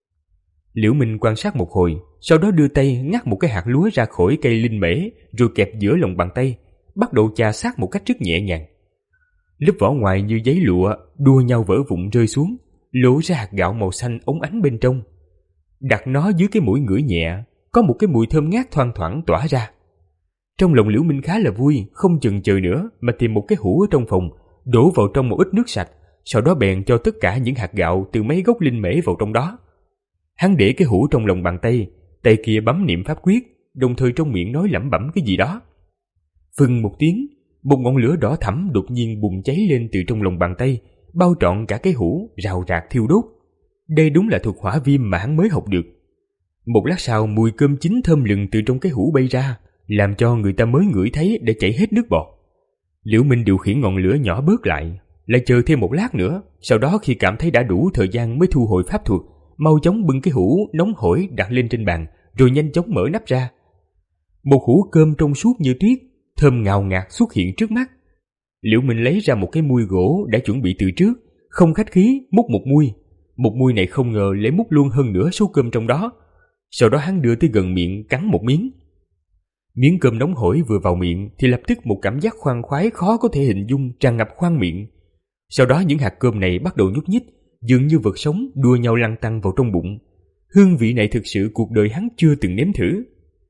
Liễu Minh quan sát một hồi, sau đó đưa tay ngắt một cái hạt lúa ra khỏi cây linh mễ, rồi kẹp giữa lòng bàn tay, bắt đầu chà sát một cách rất nhẹ nhàng. Lớp vỏ ngoài như giấy lụa đua nhau vỡ vụn rơi xuống, lộ ra hạt gạo màu xanh óng ánh bên trong. Đặt nó dưới cái mũi ngửi nhẹ, có một cái mùi thơm ngát thoang thoảng tỏa ra. Trong lòng Liễu Minh khá là vui, không chần chờ nữa mà tìm một cái hũ ở trong phòng, đổ vào trong một ít nước sạch, sau đó bèn cho tất cả những hạt gạo từ mấy gốc linh mễ vào trong đó. Hắn để cái hũ trong lòng bàn tay, tay kia bấm niệm pháp quyết, đồng thời trong miệng nói lẩm bẩm cái gì đó. Phừng một tiếng, một ngọn lửa đỏ thẫm đột nhiên bùng cháy lên từ trong lòng bàn tay, bao trọn cả cái hũ, rào rạc thiêu đốt. Đây đúng là thuật hỏa viêm mà hắn mới học được. Một lát sau, mùi cơm chín thơm lừng từ trong cái hũ bay ra, làm cho người ta mới ngửi thấy để chảy hết nước bọt. Liễu Minh điều khiển ngọn lửa nhỏ bớt lại, lại chờ thêm một lát nữa, sau đó khi cảm thấy đã đủ thời gian mới thu hồi pháp thuật, mau chóng bưng cái hũ nóng hổi đặt lên trên bàn, rồi nhanh chóng mở nắp ra. Một hũ cơm trong suốt như tuyết, thơm ngào ngạt xuất hiện trước mắt. Liễu Minh lấy ra một cái muôi gỗ đã chuẩn bị từ trước, không khách khí múc một muôi. Một muôi này không ngờ lấy múc luôn hơn nửa số cơm trong đó. Sau đó hắn đưa tới gần miệng cắn một miếng. Miếng cơm nóng hổi vừa vào miệng thì lập tức một cảm giác khoan khoái khó có thể hình dung tràn ngập khoang miệng. Sau đó những hạt cơm này bắt đầu nhúc nhích, dường như vật sống đua nhau lăn tăn vào trong bụng. Hương vị này thực sự cuộc đời hắn chưa từng nếm thử.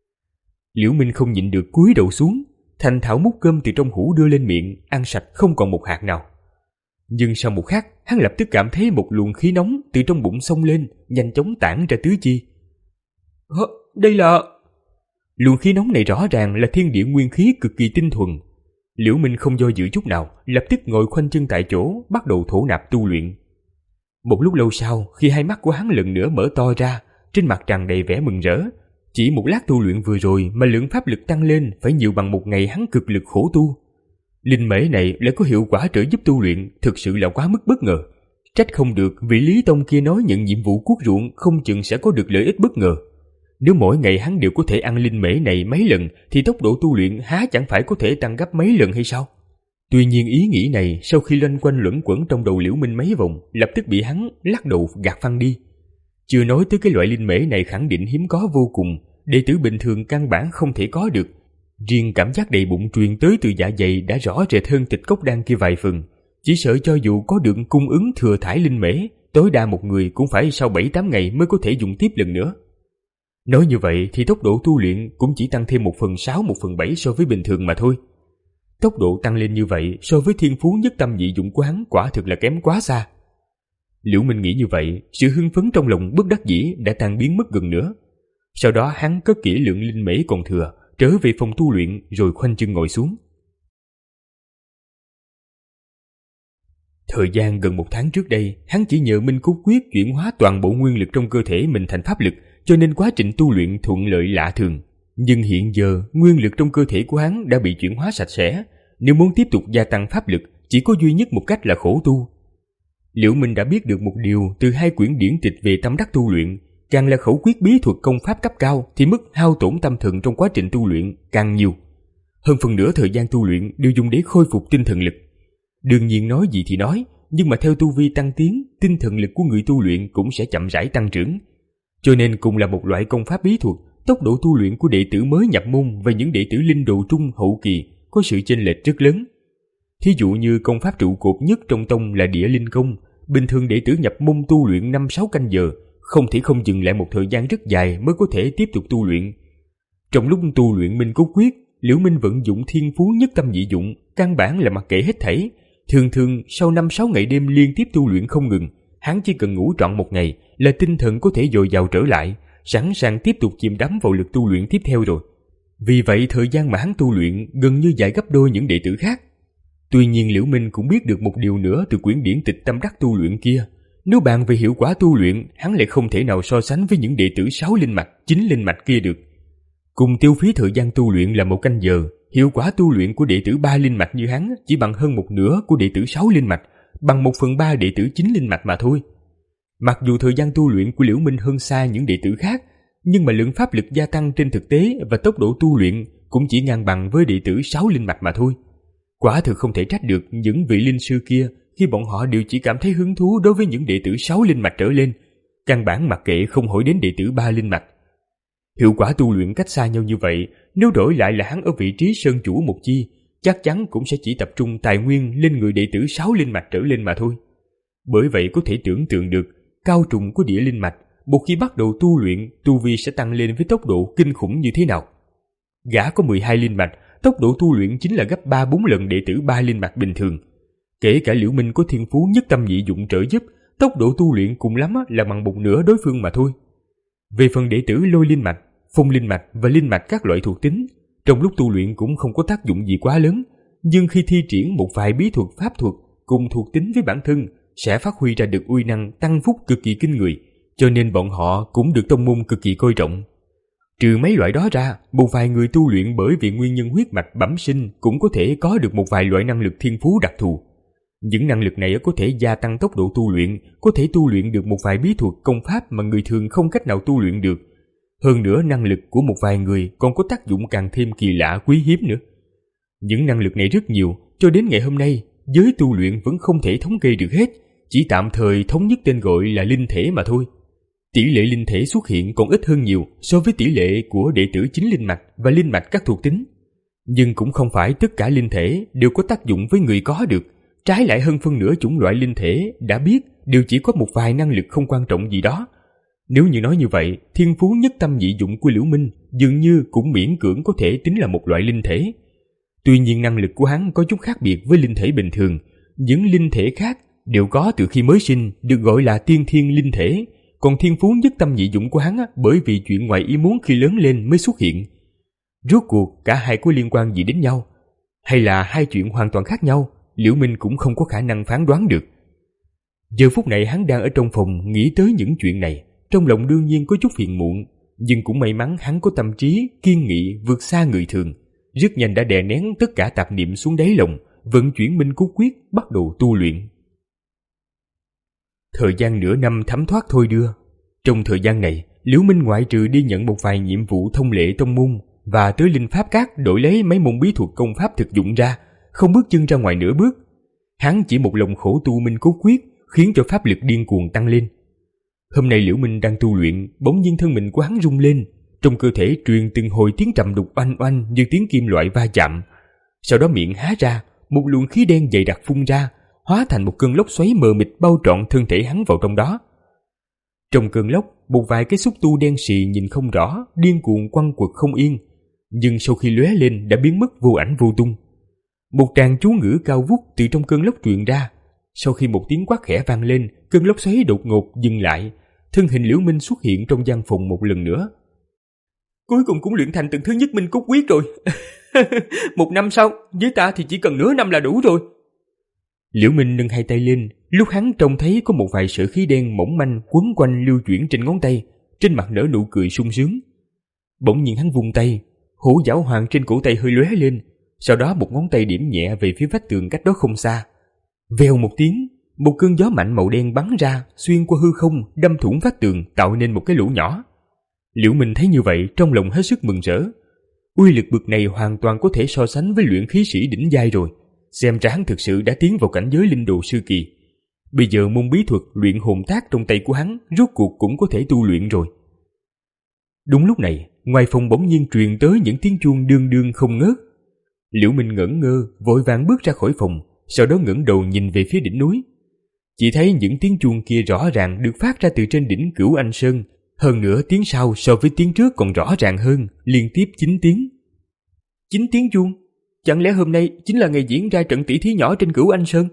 Liễu Minh không nhịn được cúi đầu xuống, thành thạo múc cơm từ trong hũ đưa lên miệng, ăn sạch không còn một hạt nào. Nhưng sau một khắc, hắn lập tức cảm thấy một luồng khí nóng từ trong bụng xông lên, nhanh chóng tản ra tứ chi. Hả? Đây là... Luồng khí nóng này rõ ràng là thiên địa nguyên khí cực kỳ tinh thuần. Liễu Minh không do dự chút nào, lập tức ngồi khoanh chân tại chỗ, bắt đầu thổ nạp tu luyện. Một lúc lâu sau, khi hai mắt của hắn lần nữa mở to ra, trên mặt tràn đầy vẻ mừng rỡ. Chỉ một lát tu luyện vừa rồi mà lượng pháp lực tăng lên phải nhiều bằng một ngày hắn cực lực khổ tu. Linh mễ này lại có hiệu quả trợ giúp tu luyện, thực sự là quá mức bất ngờ. Trách không được vị Lý Tông kia nói nhận nhiệm vụ cuốc ruộng không chừng sẽ có được lợi ích bất ngờ. Nếu mỗi ngày hắn đều có thể ăn linh mễ này mấy lần thì tốc độ tu luyện há chẳng phải có thể tăng gấp mấy lần hay sao? Tuy nhiên ý nghĩ này sau khi loanh quanh luẩn quẩn trong đầu Liễu Minh mấy vòng lập tức bị hắn lắc đầu gạt phăng đi. Chưa nói tới cái loại linh mễ này khẳng định hiếm có vô cùng, đệ tử bình thường căn bản không thể có được. Riêng cảm giác đầy bụng truyền tới từ dạ dày đã rõ rệt hơn tịch cốc đan kia vài phần. Chỉ sợ cho dù có được cung ứng thừa thải linh mễ, tối đa một người cũng phải sau bảy tám ngày mới có thể dùng tiếp lần nữa. Nói như vậy thì tốc độ tu luyện cũng chỉ tăng thêm một phần sáu, một phần bảy so với bình thường mà thôi. Tốc độ tăng lên như vậy so với thiên phú nhất tâm nhị dụng của hắn quả thực là kém quá xa. Liễu Minh nghĩ như vậy, sự hưng phấn trong lòng bất đắc dĩ đã tan biến mất gần nữa. Sau đó hắn cất kỹ lượng linh mễ còn thừa, trở về phòng tu luyện rồi khoanh chân ngồi xuống. Thời gian gần một tháng trước đây, hắn chỉ nhờ Minh Cốt Quyết chuyển hóa toàn bộ nguyên lực trong cơ thể mình thành pháp lực, cho nên quá trình tu luyện thuận lợi lạ thường. Nhưng hiện giờ, nguyên lực trong cơ thể của hắn đã bị chuyển hóa sạch sẽ, nếu muốn tiếp tục gia tăng pháp lực, chỉ có duy nhất một cách là khổ tu. Liễu Minh đã biết được một điều từ hai quyển điển tịch về tâm đắc tu luyện, càng là khẩu quyết bí thuật công pháp cấp cao thì mức hao tổn tâm thần trong quá trình tu luyện càng nhiều. Hơn phần nửa thời gian tu luyện đều dùng để khôi phục tinh thần lực. Đương nhiên nói gì thì nói, nhưng mà theo tu vi tăng tiến, tinh thần lực của người tu luyện cũng sẽ chậm rãi tăng trưởng. Cho nên cùng là một loại công pháp bí thuật, tốc độ tu luyện của đệ tử mới nhập môn và những đệ tử linh đồ trung hậu kỳ có sự chênh lệch rất lớn. Thí dụ như công pháp trụ cột nhất trong tông là Địa Linh Công, bình thường đệ tử nhập môn tu luyện năm sáu canh giờ, không thể không dừng lại một thời gian rất dài mới có thể tiếp tục tu luyện. Trong lúc tu luyện Minh Cốt Quyết, Liễu Minh vận dụng thiên phú nhất tâm nhị dụng, căn bản là mặc kệ hết thảy. Thường thường sau năm sáu ngày đêm liên tiếp tu luyện không ngừng, hắn chỉ cần ngủ trọn một ngày là tinh thần có thể dồi dào trở lại, sẵn sàng tiếp tục chìm đắm vào lực tu luyện tiếp theo rồi. Vì vậy thời gian mà hắn tu luyện gần như dài gấp đôi những đệ tử khác. Tuy nhiên Liễu Minh cũng biết được một điều nữa từ quyển điển tịch tâm đắc tu luyện kia. Nếu bàn về hiệu quả tu luyện, hắn lại không thể nào so sánh với những đệ tử sáu linh mạch, chín linh mạch kia được. Cùng tiêu phí thời gian tu luyện là một canh giờ, hiệu quả tu luyện của đệ tử ba linh mạch như hắn chỉ bằng hơn một nửa của đệ tử sáu linh mạch, bằng một phần ba đệ tử chín linh mạch mà thôi. Mặc dù thời gian tu luyện của Liễu Minh hơn xa những đệ tử khác, nhưng mà lượng pháp lực gia tăng trên thực tế và tốc độ tu luyện cũng chỉ ngang bằng với đệ tử sáu linh mạch mà thôi. Quả thực không thể trách được những vị linh sư kia khi bọn họ đều chỉ cảm thấy hứng thú đối với những đệ tử sáu linh mạch trở lên, căn bản mặc kệ không hỏi đến đệ tử ba linh mạch. Hiệu quả tu luyện cách xa nhau như vậy, nếu đổi lại là hắn ở vị trí sơn chủ một chi, chắc chắn cũng sẽ chỉ tập trung tài nguyên lên người đệ tử sáu linh mạch trở lên mà thôi. Bởi vậy có thể tưởng tượng được, cao trùng của địa linh mạch, một khi bắt đầu tu luyện, tu vi sẽ tăng lên với tốc độ kinh khủng như thế nào. Gã có mười hai linh mạch, tốc độ tu luyện chính là gấp ba bốn lần đệ tử ba linh mạch bình thường. Kể cả Liễu Minh có thiên phú nhất tâm nhị dụng trợ giúp, tốc độ tu luyện cùng lắm là bằng một nửa đối phương mà thôi. Về phần đệ tử lôi linh mạch, phong linh mạch và linh mạch các loại thuộc tính, trong lúc tu luyện cũng không có tác dụng gì quá lớn, nhưng khi thi triển một vài bí thuật pháp thuật cùng thuộc tính với bản thân sẽ phát huy ra được uy năng tăng phúc cực kỳ kinh người, cho nên bọn họ cũng được tông môn cực kỳ coi trọng. Trừ mấy loại đó ra, một vài người tu luyện bởi vì nguyên nhân huyết mạch bẩm sinh cũng có thể có được một vài loại năng lực thiên phú đặc thù. Những năng lực này có thể gia tăng tốc độ tu luyện, có thể tu luyện được một vài bí thuật công pháp mà người thường không cách nào tu luyện được. Hơn nữa năng lực của một vài người còn có tác dụng càng thêm kỳ lạ quý hiếm nữa. Những năng lực này rất nhiều, cho đến ngày hôm nay, giới tu luyện vẫn không thể thống kê được hết, chỉ tạm thời thống nhất tên gọi là linh thể mà thôi. Tỷ lệ linh thể xuất hiện còn ít hơn nhiều so với tỷ lệ của đệ tử chính linh mạch và linh mạch các thuộc tính. Nhưng cũng không phải tất cả linh thể đều có tác dụng với người có được, trái lại hơn phân nửa chủng loại linh thể đã biết đều chỉ có một vài năng lực không quan trọng gì đó. Nếu như nói như vậy, thiên phú nhất tâm nhị dụng của Liễu Minh dường như cũng miễn cưỡng có thể tính là một loại linh thể. Tuy nhiên năng lực của hắn có chút khác biệt với linh thể bình thường. Những linh thể khác đều có từ khi mới sinh, được gọi là tiên thiên linh thể. Còn thiên phú nhất tâm nhị dụng của hắn bởi vì chuyện ngoài ý muốn khi lớn lên mới xuất hiện. Rốt cuộc cả hai có liên quan gì đến nhau? Hay là hai chuyện hoàn toàn khác nhau? Liễu Minh cũng không có khả năng phán đoán được. Giờ phút này hắn đang ở trong phòng nghĩ tới những chuyện này, trong lòng đương nhiên có chút phiền muộn, nhưng cũng may mắn hắn có tâm trí kiên nghị vượt xa người thường, rất nhanh đã đè nén tất cả tạp niệm xuống đáy lòng, vận chuyển Minh Cốt Quyết bắt đầu tu luyện. Thời gian nửa năm thấm thoát thôi đưa. Trong thời gian này, Liễu Minh ngoại trừ đi nhận một vài nhiệm vụ thông lệ tông môn và tới Linh Pháp Các đổi lấy mấy môn bí thuật công pháp thực dụng ra, không bước chân ra ngoài nửa bước. Hắn chỉ một lòng khổ tu minh cốt quyết, khiến cho pháp lực điên cuồng tăng lên. Hôm nay Liễu Minh đang tu luyện, bỗng nhiên thân mình của hắn rung lên, trong cơ thể truyền từng hồi tiếng trầm đục oanh oanh như tiếng kim loại va chạm. Sau đó miệng há ra, một luồng khí đen dày đặc phun ra, hóa thành một cơn lốc xoáy mờ mịt bao trọn thân thể hắn vào trong đó. Trong cơn lốc, một vài cái xúc tu đen xì nhìn không rõ, điên cuồng quăng quật không yên, nhưng sau khi lóe lên đã biến mất vô ảnh vô tung. Một tràng chú ngữ cao vút từ trong cơn lốc truyền ra. Sau khi một tiếng quát khẽ vang lên, cơn lốc xoáy đột ngột dừng lại, thân hình Liễu Minh xuất hiện trong gian phòng một lần nữa. Cuối cùng cũng luyện thành tầng thứ nhất minh cốt quyết rồi. Một năm sau, với ta thì chỉ cần nửa năm là đủ rồi. Liễu Minh nâng hai tay lên, lúc hắn trông thấy có một vài sợi khí đen mỏng manh quấn quanh lưu chuyển trên ngón tay, trên mặt nở nụ cười sung sướng. Bỗng nhiên hắn vung tay, hổ giảo hoàng trên cổ tay hơi lóe lên, sau đó một ngón tay điểm nhẹ về phía vách tường cách đó không xa. Vèo một tiếng, một cơn gió mạnh màu đen bắn ra, xuyên qua hư không, đâm thủng vách tường, tạo nên một cái lỗ nhỏ. Liễu Minh thấy như vậy, trong lòng hết sức mừng rỡ. Uy lực bực này hoàn toàn có thể so sánh với luyện khí sĩ đỉnh giai rồi, xem ra hắn thực sự đã tiến vào cảnh giới linh đồ sư kỳ. Bây giờ môn bí thuật luyện hồn tác trong tay của hắn rốt cuộc cũng có thể tu luyện rồi. Đúng lúc này, ngoài phòng bỗng nhiên truyền tới những tiếng chuông đương đương không ngớt. Liễu Minh ngẩn ngơ, vội vàng bước ra khỏi phòng, sau đó ngẩng đầu nhìn về phía đỉnh núi. Chỉ thấy những tiếng chuông kia rõ ràng được phát ra từ trên đỉnh Cửu Anh Sơn, hơn nữa tiếng sau so với tiếng trước còn rõ ràng hơn, liên tiếp chín tiếng. Chín tiếng chuông? Chẳng lẽ hôm nay chính là ngày diễn ra trận tỷ thí nhỏ trên Cửu Anh Sơn?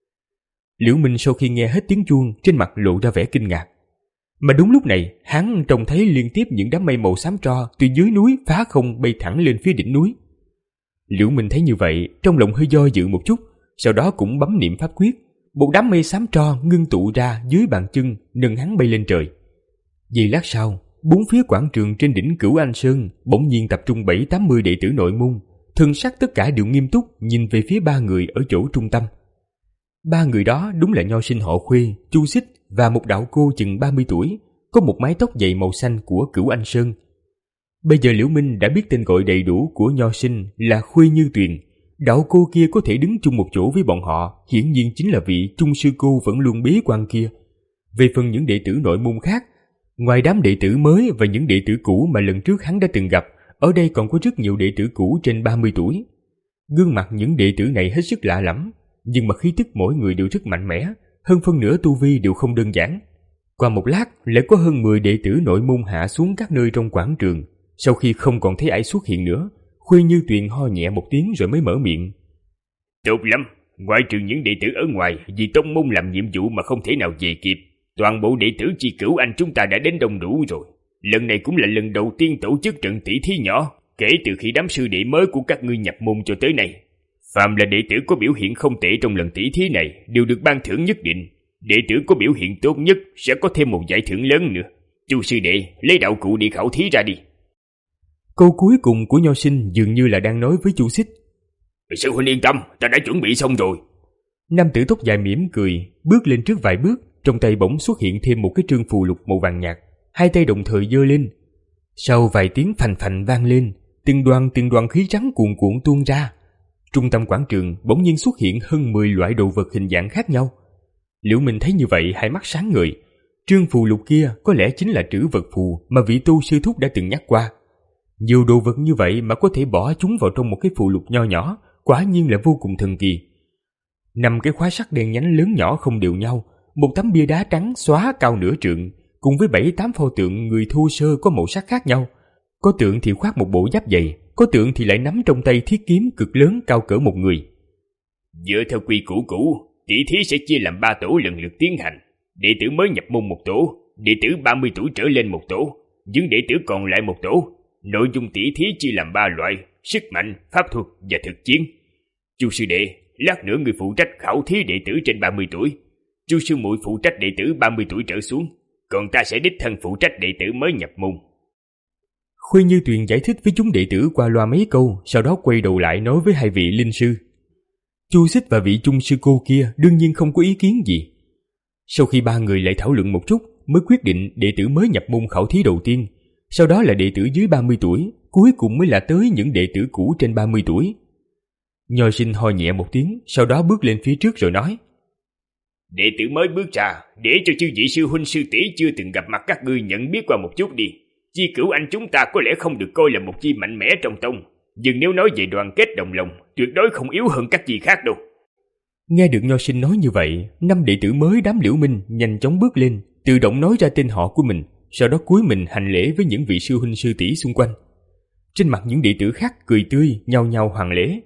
Liễu Minh sau khi nghe hết tiếng chuông, trên mặt lộ ra vẻ kinh ngạc. Mà đúng lúc này, hắn trông thấy liên tiếp những đám mây màu xám tro từ dưới núi phá không bay thẳng lên phía đỉnh núi. Liễu Minh thấy như vậy, trong lòng hơi do dự một chút, sau đó cũng bấm niệm pháp quyết, một đám mây xám tro ngưng tụ ra dưới bàn chân, nâng hắn bay lên trời. Giây lát sau, bốn phía quảng trường trên đỉnh Cửu Anh Sơn bỗng nhiên tập trung bảy tám mươi đệ tử nội môn, thần sắc tất cả đều nghiêm túc nhìn về phía ba người ở chỗ trung tâm. Ba người đó đúng là nho sinh họ Khuê, Chu Xích và một đạo cô chừng ba mươi tuổi, có một mái tóc dày màu xanh của Cửu Anh Sơn. Bây giờ Liễu Minh đã biết tên gọi đầy đủ của nho sinh là Khuê Như Tuyền. Đạo cô kia có thể đứng chung một chỗ với bọn họ, hiển nhiên chính là vị trung sư cô vẫn luôn bế quan kia. Về phần những đệ tử nội môn khác, ngoài đám đệ tử mới và những đệ tử cũ mà lần trước hắn đã từng gặp, ở đây còn có rất nhiều đệ tử cũ trên ba mươi tuổi. Gương mặt những đệ tử này hết sức lạ lẫm, nhưng mà khí tức mỗi người đều rất mạnh mẽ, hơn phân nửa tu vi đều không đơn giản. Qua một lát, lại có hơn mười đệ tử nội môn hạ xuống các nơi trong quảng trường. Sau khi không còn thấy ai xuất hiện nữa, Khuê Như Tuyền ho nhẹ một tiếng rồi mới mở miệng. Tốt lắm, ngoại trừ những đệ tử ở ngoài vì tông môn làm nhiệm vụ mà không thể nào về kịp, toàn bộ đệ tử chi Cửu Anh chúng ta đã đến đông đủ rồi. Lần này cũng là lần đầu tiên tổ chức trận tỷ thí nhỏ kể từ khi đám sư đệ mới của các ngươi nhập môn cho tới nay. Phàm là đệ tử có biểu hiện không tệ trong lần tỷ thí này đều được ban thưởng nhất định. Đệ tử có biểu hiện tốt nhất sẽ có thêm một giải thưởng lớn nữa. Chu sư đệ, lấy đạo cụ đi khảo thí ra đi. Câu cuối cùng của nho sinh dường như là đang nói với Chu Xích. Sư huynh yên tâm, ta đã chuẩn bị xong rồi. Nam tử tóc dài mỉm cười, bước lên trước vài bước, trong tay bỗng xuất hiện thêm một cái trương phù lục màu vàng nhạt, hai tay đồng thời giơ lên. Sau vài tiếng phành phành vang lên, từng đoàn từng đoàn khí trắng cuồn cuộn tuôn ra. Trung tâm quảng trường bỗng nhiên xuất hiện hơn mười loại đồ vật hình dạng khác nhau. Liễu Minh thấy như vậy hai mắt sáng ngời. Trương phù lục kia có lẽ chính là trữ vật phù mà vị tu sư thúc đã từng nhắc qua. Nhiều đồ vật như vậy mà có thể bỏ chúng vào trong một cái phù lục nho nhỏ, quả nhiên là vô cùng thần kỳ. Năm cái khóa sắt đen nhánh lớn nhỏ không đều nhau, một tấm bia đá trắng xóa cao nửa trượng, cùng với bảy tám pho tượng người thô sơ có màu sắc khác nhau. Có tượng thì khoác một bộ giáp dày, có tượng thì lại nắm trong tay thiết kiếm cực lớn cao cỡ một người. Dựa theo quy củ cũ, tỷ thí sẽ chia làm ba tổ lần lượt tiến hành. Đệ tử mới nhập môn một tổ, đệ tử ba mươi tuổi trở lên một tổ, những đệ tử còn lại một tổ. Nội dung tỷ thí chia làm ba loại: sức mạnh, pháp thuật và thực chiến. Chu sư đệ, lát nữa người phụ trách khảo thí đệ tử trên ba mươi tuổi. Chu sư muội phụ trách đệ tử ba mươi tuổi trở xuống, còn ta sẽ đích thân phụ trách đệ tử mới nhập môn. Khuê Như Tuyền giải thích với chúng đệ tử qua loa mấy câu, sau đó quay đầu lại nói với hai vị linh sư. Chu Xích và vị trung sư cô kia đương nhiên không có ý kiến gì. Sau khi ba người lại thảo luận một chút, mới quyết định đệ tử mới nhập môn khảo thí đầu tiên, sau đó là đệ tử dưới ba mươi tuổi, cuối cùng mới là tới những đệ tử cũ trên ba mươi tuổi. Nho Sinh ho nhẹ một tiếng, sau đó bước lên phía trước rồi nói: Đệ tử mới bước ra, để cho chư vị sư huynh sư tỷ chưa từng gặp mặt các ngươi nhận biết qua một chút đi. Chi cửu anh chúng ta có lẽ không được coi là một chi mạnh mẽ trong tông, nhưng nếu nói về đoàn kết đồng lòng, tuyệt đối không yếu hơn các chi khác đâu. Nghe được Nho Sinh nói như vậy, năm đệ tử mới đám Liễu Minh nhanh chóng bước lên, tự động nói ra tên họ của mình, sau đó cúi mình hành lễ với những vị sư huynh sư tỷ xung quanh. Trên mặt những đệ tử khác cười tươi, nhao nhao hoàn lễ.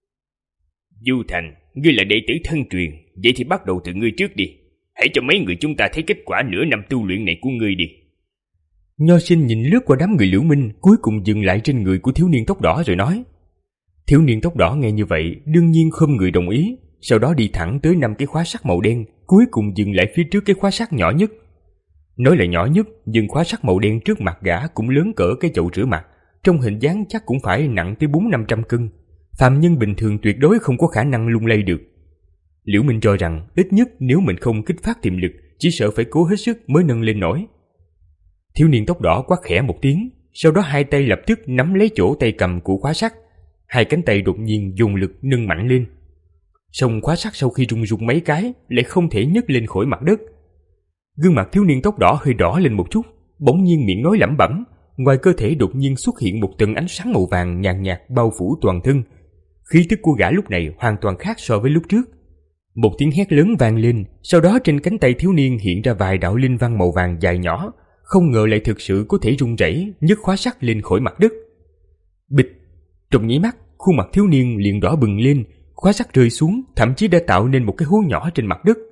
Du Thành, ngươi là đệ tử thân truyền, vậy thì bắt đầu từ ngươi trước đi. Hãy cho mấy người chúng ta thấy kết quả nửa năm tu luyện này của ngươi đi. Nho Sinh nhìn lướt qua đám người Liễu Minh, cuối cùng dừng lại trên người của thiếu niên tóc đỏ rồi nói. Thiếu niên tóc đỏ nghe như vậy, đương nhiên không người đồng ý, sau đó đi thẳng tới năm cái khóa sắt màu đen, cuối cùng dừng lại phía trước cái khóa sắt nhỏ nhất. Nói là nhỏ nhất, nhưng khóa sắt màu đen trước mặt gã cũng lớn cỡ cái chậu rửa mặt, trong hình dáng chắc cũng phải nặng tới bốn năm trăm cân. Phàm nhân bình thường tuyệt đối không có khả năng lung lay được. Liễu Minh cho rằng ít nhất nếu mình không kích phát tiềm lực, chỉ sợ phải cố hết sức mới nâng lên nổi. Thiếu niên tóc đỏ quát khẽ một tiếng, sau đó hai tay lập tức nắm lấy chỗ tay cầm của khóa sắt, hai cánh tay đột nhiên dùng lực nâng mạnh lên. Song khóa sắt sau khi rung rung mấy cái lại không thể nhấc lên khỏi mặt đất. Gương mặt thiếu niên tóc đỏ hơi đỏ lên một chút, bỗng nhiên miệng nói lẩm bẩm, ngoài cơ thể đột nhiên xuất hiện một tầng ánh sáng màu vàng nhàn nhạt bao phủ toàn thân. Khí tức của gã lúc này hoàn toàn khác so với lúc trước. Một tiếng hét lớn vang lên, sau đó trên cánh tay thiếu niên hiện ra vài đạo linh văn màu vàng dài nhỏ, không ngờ lại thực sự có thể rung rẩy nhấc khóa sắt lên khỏi mặt đất. Bịch! Trong nháy mắt, khuôn mặt thiếu niên liền đỏ bừng lên, khóa sắt rơi xuống, thậm chí đã tạo nên một cái hố nhỏ trên mặt đất.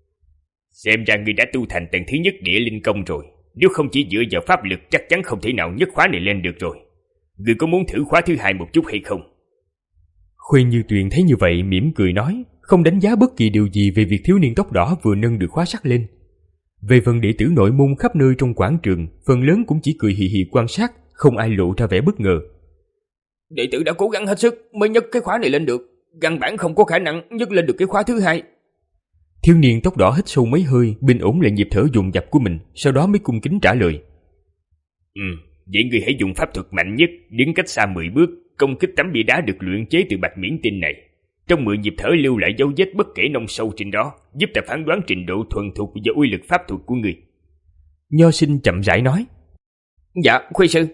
Xem ra ngươi đã tu thành tầng thứ nhất địa linh công rồi, nếu không chỉ dựa vào pháp lực chắc chắn không thể nào nhấc khóa này lên được rồi. Ngươi có muốn thử khóa thứ hai một chút hay không? Khuê Như Tuyền thấy như vậy mỉm cười nói, không đánh giá bất kỳ điều gì về việc thiếu niên tóc đỏ vừa nâng được khóa sắt lên. Về phần đệ tử nội môn khắp nơi trong quảng trường, phần lớn cũng chỉ cười hì hì quan sát, không ai lộ ra vẻ bất ngờ. Đệ tử đã cố gắng hết sức mới nhấc cái khóa này lên được, căn bản không có khả năng nhấc lên được cái khóa thứ hai. Thiếu niên tóc đỏ hít sâu mấy hơi, bình ổn lại nhịp thở dồn dập của mình, sau đó mới cung kính trả lời. Ừ, vậy ngươi hãy dùng pháp thuật mạnh nhất, đứng cách xa mười bước, công kích tấm bia đá được luyện chế từ bạch miễn tinh này. Trong mười nhịp thở lưu lại dấu vết bất kể nông sâu trên đó, giúp ta phán đoán trình độ thuần thục và uy lực pháp thuật của ngươi. Nho Sinh chậm rãi nói. Dạ, Khuê sư.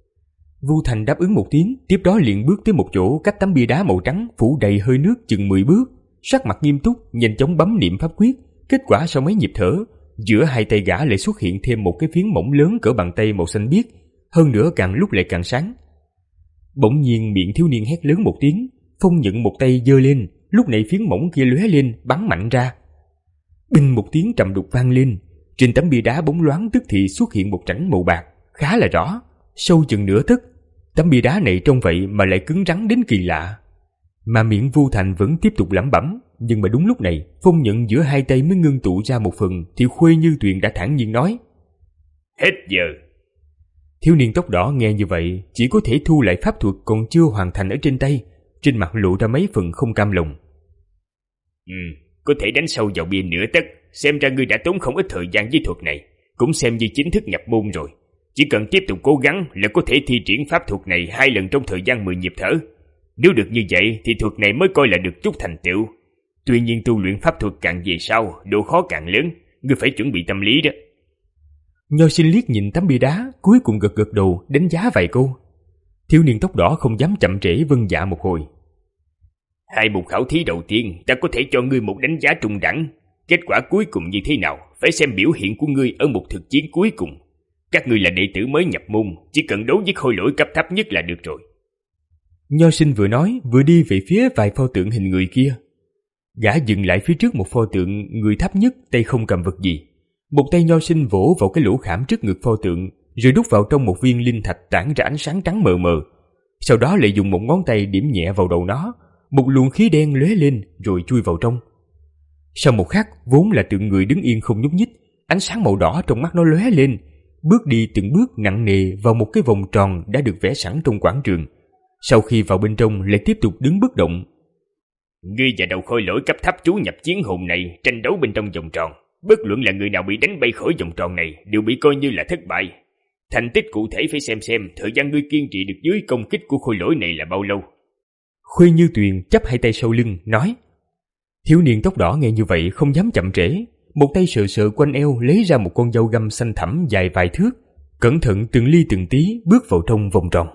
Vu Thành đáp ứng một tiếng, tiếp đó liền bước tới một chỗ cách tấm bia đá màu trắng phủ đầy hơi nước chừng mười bước, sắc mặt nghiêm túc, nhanh chóng bấm niệm pháp quyết. Kết quả sau mấy nhịp thở, giữa hai tay gã lại xuất hiện thêm một cái phiến mỏng lớn cỡ bàn tay màu xanh biếc, hơn nữa càng lúc lại càng sáng. Bỗng nhiên miệng thiếu niên hét lớn một tiếng, phong nhận một tay giơ lên, lúc này phiến mỏng kia lóe lên bắn mạnh ra. Binh một tiếng trầm đục vang lên, trên tấm bia đá bóng loáng tức thì xuất hiện một rãnh màu bạc khá là rõ, sâu chừng nửa tấc. Tấm bia đá này trông vậy mà lại cứng rắn đến kỳ lạ. Mà miệng Vu Thành vẫn tiếp tục lẩm bẩm, nhưng mà đúng lúc này, phong nhận giữa hai tay mới ngưng tụ ra một phần, thì Khuê Như Tuyền đã thản nhiên nói: Hết giờ. Thiếu niên tóc đỏ nghe như vậy, chỉ có thể thu lại pháp thuật còn chưa hoàn thành ở trên tay, trên mặt lộ ra mấy phần không cam lòng. Ừ, có thể đánh sâu vào bia nửa tấc, xem ra ngươi đã tốn không ít thời gian với thuật này, cũng xem như chính thức nhập môn rồi. Chỉ cần tiếp tục cố gắng là có thể thi triển pháp thuật này hai lần trong thời gian mười nhịp thở. Nếu được như vậy thì thuật này mới coi là được chút thành tựu. Tuy nhiên tu luyện pháp thuật càng về sau, độ khó càng lớn, ngươi phải chuẩn bị tâm lý đó. Nho Sinh liếc nhìn tấm bia đá, cuối cùng gật gật đầu đánh giá vài câu. Thiếu niên tóc đỏ không dám chậm trễ vâng dạ một hồi. Hai mục khảo thí đầu tiên ta có thể cho ngươi một đánh giá trung đẳng. Kết quả cuối cùng như thế nào phải xem biểu hiện của ngươi ở một thực chiến cuối cùng. Các ngươi là đệ tử mới nhập môn, chỉ cần đấu với khôi lỗi cấp thấp nhất là được rồi. Nho Sinh vừa nói vừa đi về phía vài pho tượng hình người kia. Gã dừng lại phía trước một pho tượng người thấp nhất, tay không cầm vật gì. Một tay Nho Sinh vỗ vào cái lỗ khảm trước ngực pho tượng, rồi đút vào trong một viên linh thạch tản ra ánh sáng trắng mờ mờ. Sau đó lại dùng một ngón tay điểm nhẹ vào đầu nó, một luồng khí đen lóe lên rồi chui vào trong. Sau một khắc, vốn là tượng người đứng yên không nhúc nhích, ánh sáng màu đỏ trong mắt nó lóe lên, bước đi từng bước nặng nề vào một cái vòng tròn đã được vẽ sẵn trong quảng trường. Sau khi vào bên trong lại tiếp tục đứng bất động. Ngươi và đầu khôi lỗi cấp thấp trú nhập chiến hồn này tranh đấu bên trong vòng tròn, Bất luận là người nào bị đánh bay khỏi vòng tròn này đều bị coi như là thất bại. Thành tích cụ thể phải xem xem thời gian ngươi kiên trì được dưới công kích của khôi lỗi này là bao lâu. Khuê Như Tuyền chắp hai tay sau lưng nói. Thiếu niên tóc đỏ nghe như vậy không dám chậm trễ, một tay sờ sờ quanh eo lấy ra một con dao găm xanh thẳm dài vài thước, cẩn thận từng ly từng tí bước vào trong vòng tròn.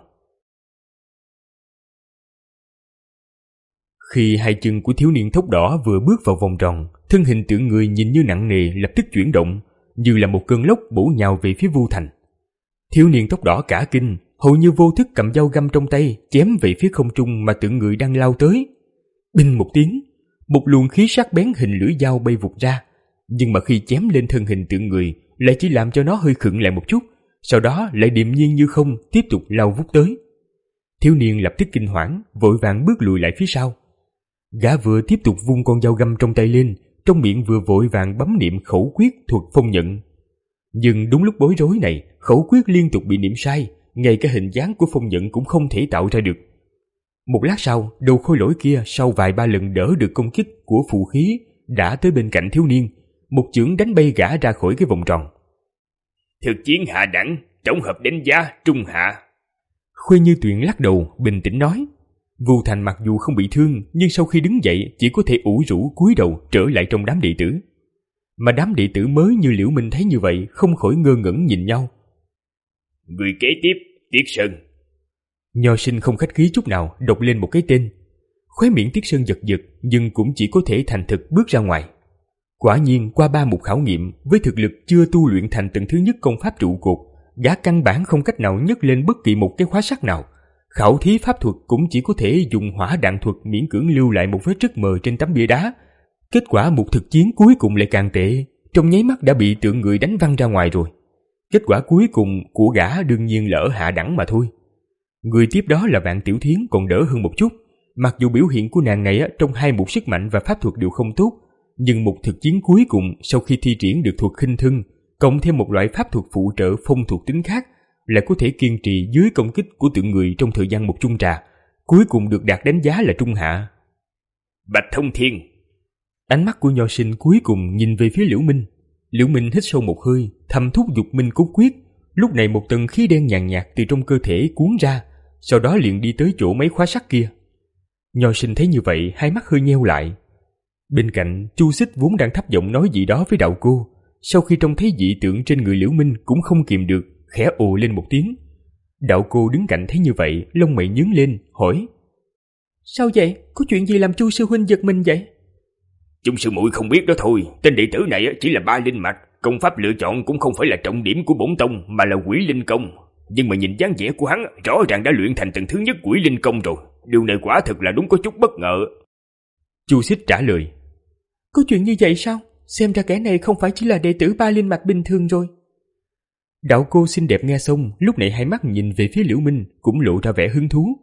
Khi hai chân của thiếu niên tóc đỏ vừa bước vào vòng tròn, thân hình tượng người nhìn như nặng nề lập tức chuyển động, như là một cơn lốc bổ nhào về phía Vu Thành. Thiếu niên tóc đỏ cả kinh, hầu như vô thức cầm dao găm trong tay chém về phía không trung mà tượng người đang lao tới. Binh một tiếng, một luồng khí sắc bén hình lưỡi dao bay vụt ra, nhưng mà khi chém lên thân hình tượng người lại chỉ làm cho nó hơi khựng lại một chút, sau đó lại điềm nhiên như không tiếp tục lao vút tới. Thiếu niên lập tức kinh hoảng, vội vàng bước lùi lại phía sau. Gã vừa tiếp tục vung con dao găm trong tay lên, trong miệng vừa vội vàng bấm niệm khẩu quyết thuật phong nhận. Nhưng đúng lúc bối rối này, khẩu quyết liên tục bị niệm sai, ngay cả hình dáng của phong nhận cũng không thể tạo ra được. Một lát sau, đầu khôi lỗi kia sau vài ba lần đỡ được công kích của phù khí đã tới bên cạnh thiếu niên, một chưởng đánh bay gã ra khỏi cái vòng tròn. Thực chiến hạ đẳng, tổng hợp đánh giá trung hạ. Khuê Như Tuyền lắc đầu, bình tĩnh nói. Vu Thành mặc dù không bị thương, nhưng sau khi đứng dậy chỉ có thể ủ rũ cúi đầu trở lại trong đám đệ tử. Mà đám đệ tử mới như Liễu Minh thấy như vậy không khỏi ngơ ngẩn nhìn nhau. Người kế tiếp, Tiết Sơn. Nho Sinh không khách khí chút nào đọc lên một cái tên. Khóe miệng Tiết Sơn giật giật, nhưng cũng chỉ có thể thành thực bước ra ngoài. Quả nhiên qua ba mục khảo nghiệm, với thực lực chưa tu luyện thành tầng thứ nhất công pháp trụ cột, gã căn bản không cách nào nhấc lên bất kỳ một cái khóa sắt nào. Khảo thí pháp thuật cũng chỉ có thể dùng hỏa đạn thuật miễn cưỡng lưu lại một vết rứt mờ trên tấm bia đá. Kết quả một thực chiến cuối cùng lại càng tệ, trong nháy mắt đã bị tượng người đánh văng ra ngoài rồi. Kết quả cuối cùng của gã đương nhiên là ở hạ đẳng mà thôi. Người tiếp đó là Vạn Tiểu Thiến còn đỡ hơn một chút. Mặc dù biểu hiện của nàng này trong hai mục sức mạnh và pháp thuật đều không tốt, nhưng một thực chiến cuối cùng sau khi thi triển được thuật khinh thân, cộng thêm một loại pháp thuật phụ trợ phong thuộc tính khác, lại có thể kiên trì dưới công kích của tượng người trong thời gian một chung trà, cuối cùng được đạt đánh giá là trung hạ. Bạch Thông Thiên. Ánh mắt của Nho Sinh cuối cùng nhìn về phía Liễu Minh. Liễu Minh hít sâu một hơi, thầm thúc dục Minh Cốt Quyết. Lúc này một tầng khí đen nhàn nhạt từ trong cơ thể cuốn ra, sau đó liền đi tới chỗ mấy khóa sắt kia. Nho Sinh thấy như vậy, hai mắt hơi nheo lại. Bên cạnh, Chu Xích vốn đang thấp giọng nói gì đó với đạo cô, sau khi trông thấy dị tượng trên người Liễu Minh cũng không kìm được, khẽ ồ lên một tiếng. Đạo cô đứng cạnh thấy như vậy, lông mày nhướng lên, hỏi: Sao vậy? Có chuyện gì làm Chu sư huynh giật mình vậy? Chúng sư muội không biết đó thôi, tên đệ tử này chỉ là ba linh mạch, công pháp lựa chọn cũng không phải là trọng điểm của bổn tông mà là Quỷ Linh Công. Nhưng mà nhìn dáng vẻ của hắn, rõ ràng đã luyện thành tầng thứ nhất Quỷ Linh Công rồi. Điều này quả thực là đúng có chút bất ngờ. Chu Xích trả lời: Có chuyện như vậy sao? Xem ra kẻ này không phải chỉ là đệ tử ba linh mạch bình thường rồi. Đạo cô xinh đẹp nghe xong, lúc này hai mắt nhìn về phía Liễu Minh, cũng lộ ra vẻ hứng thú.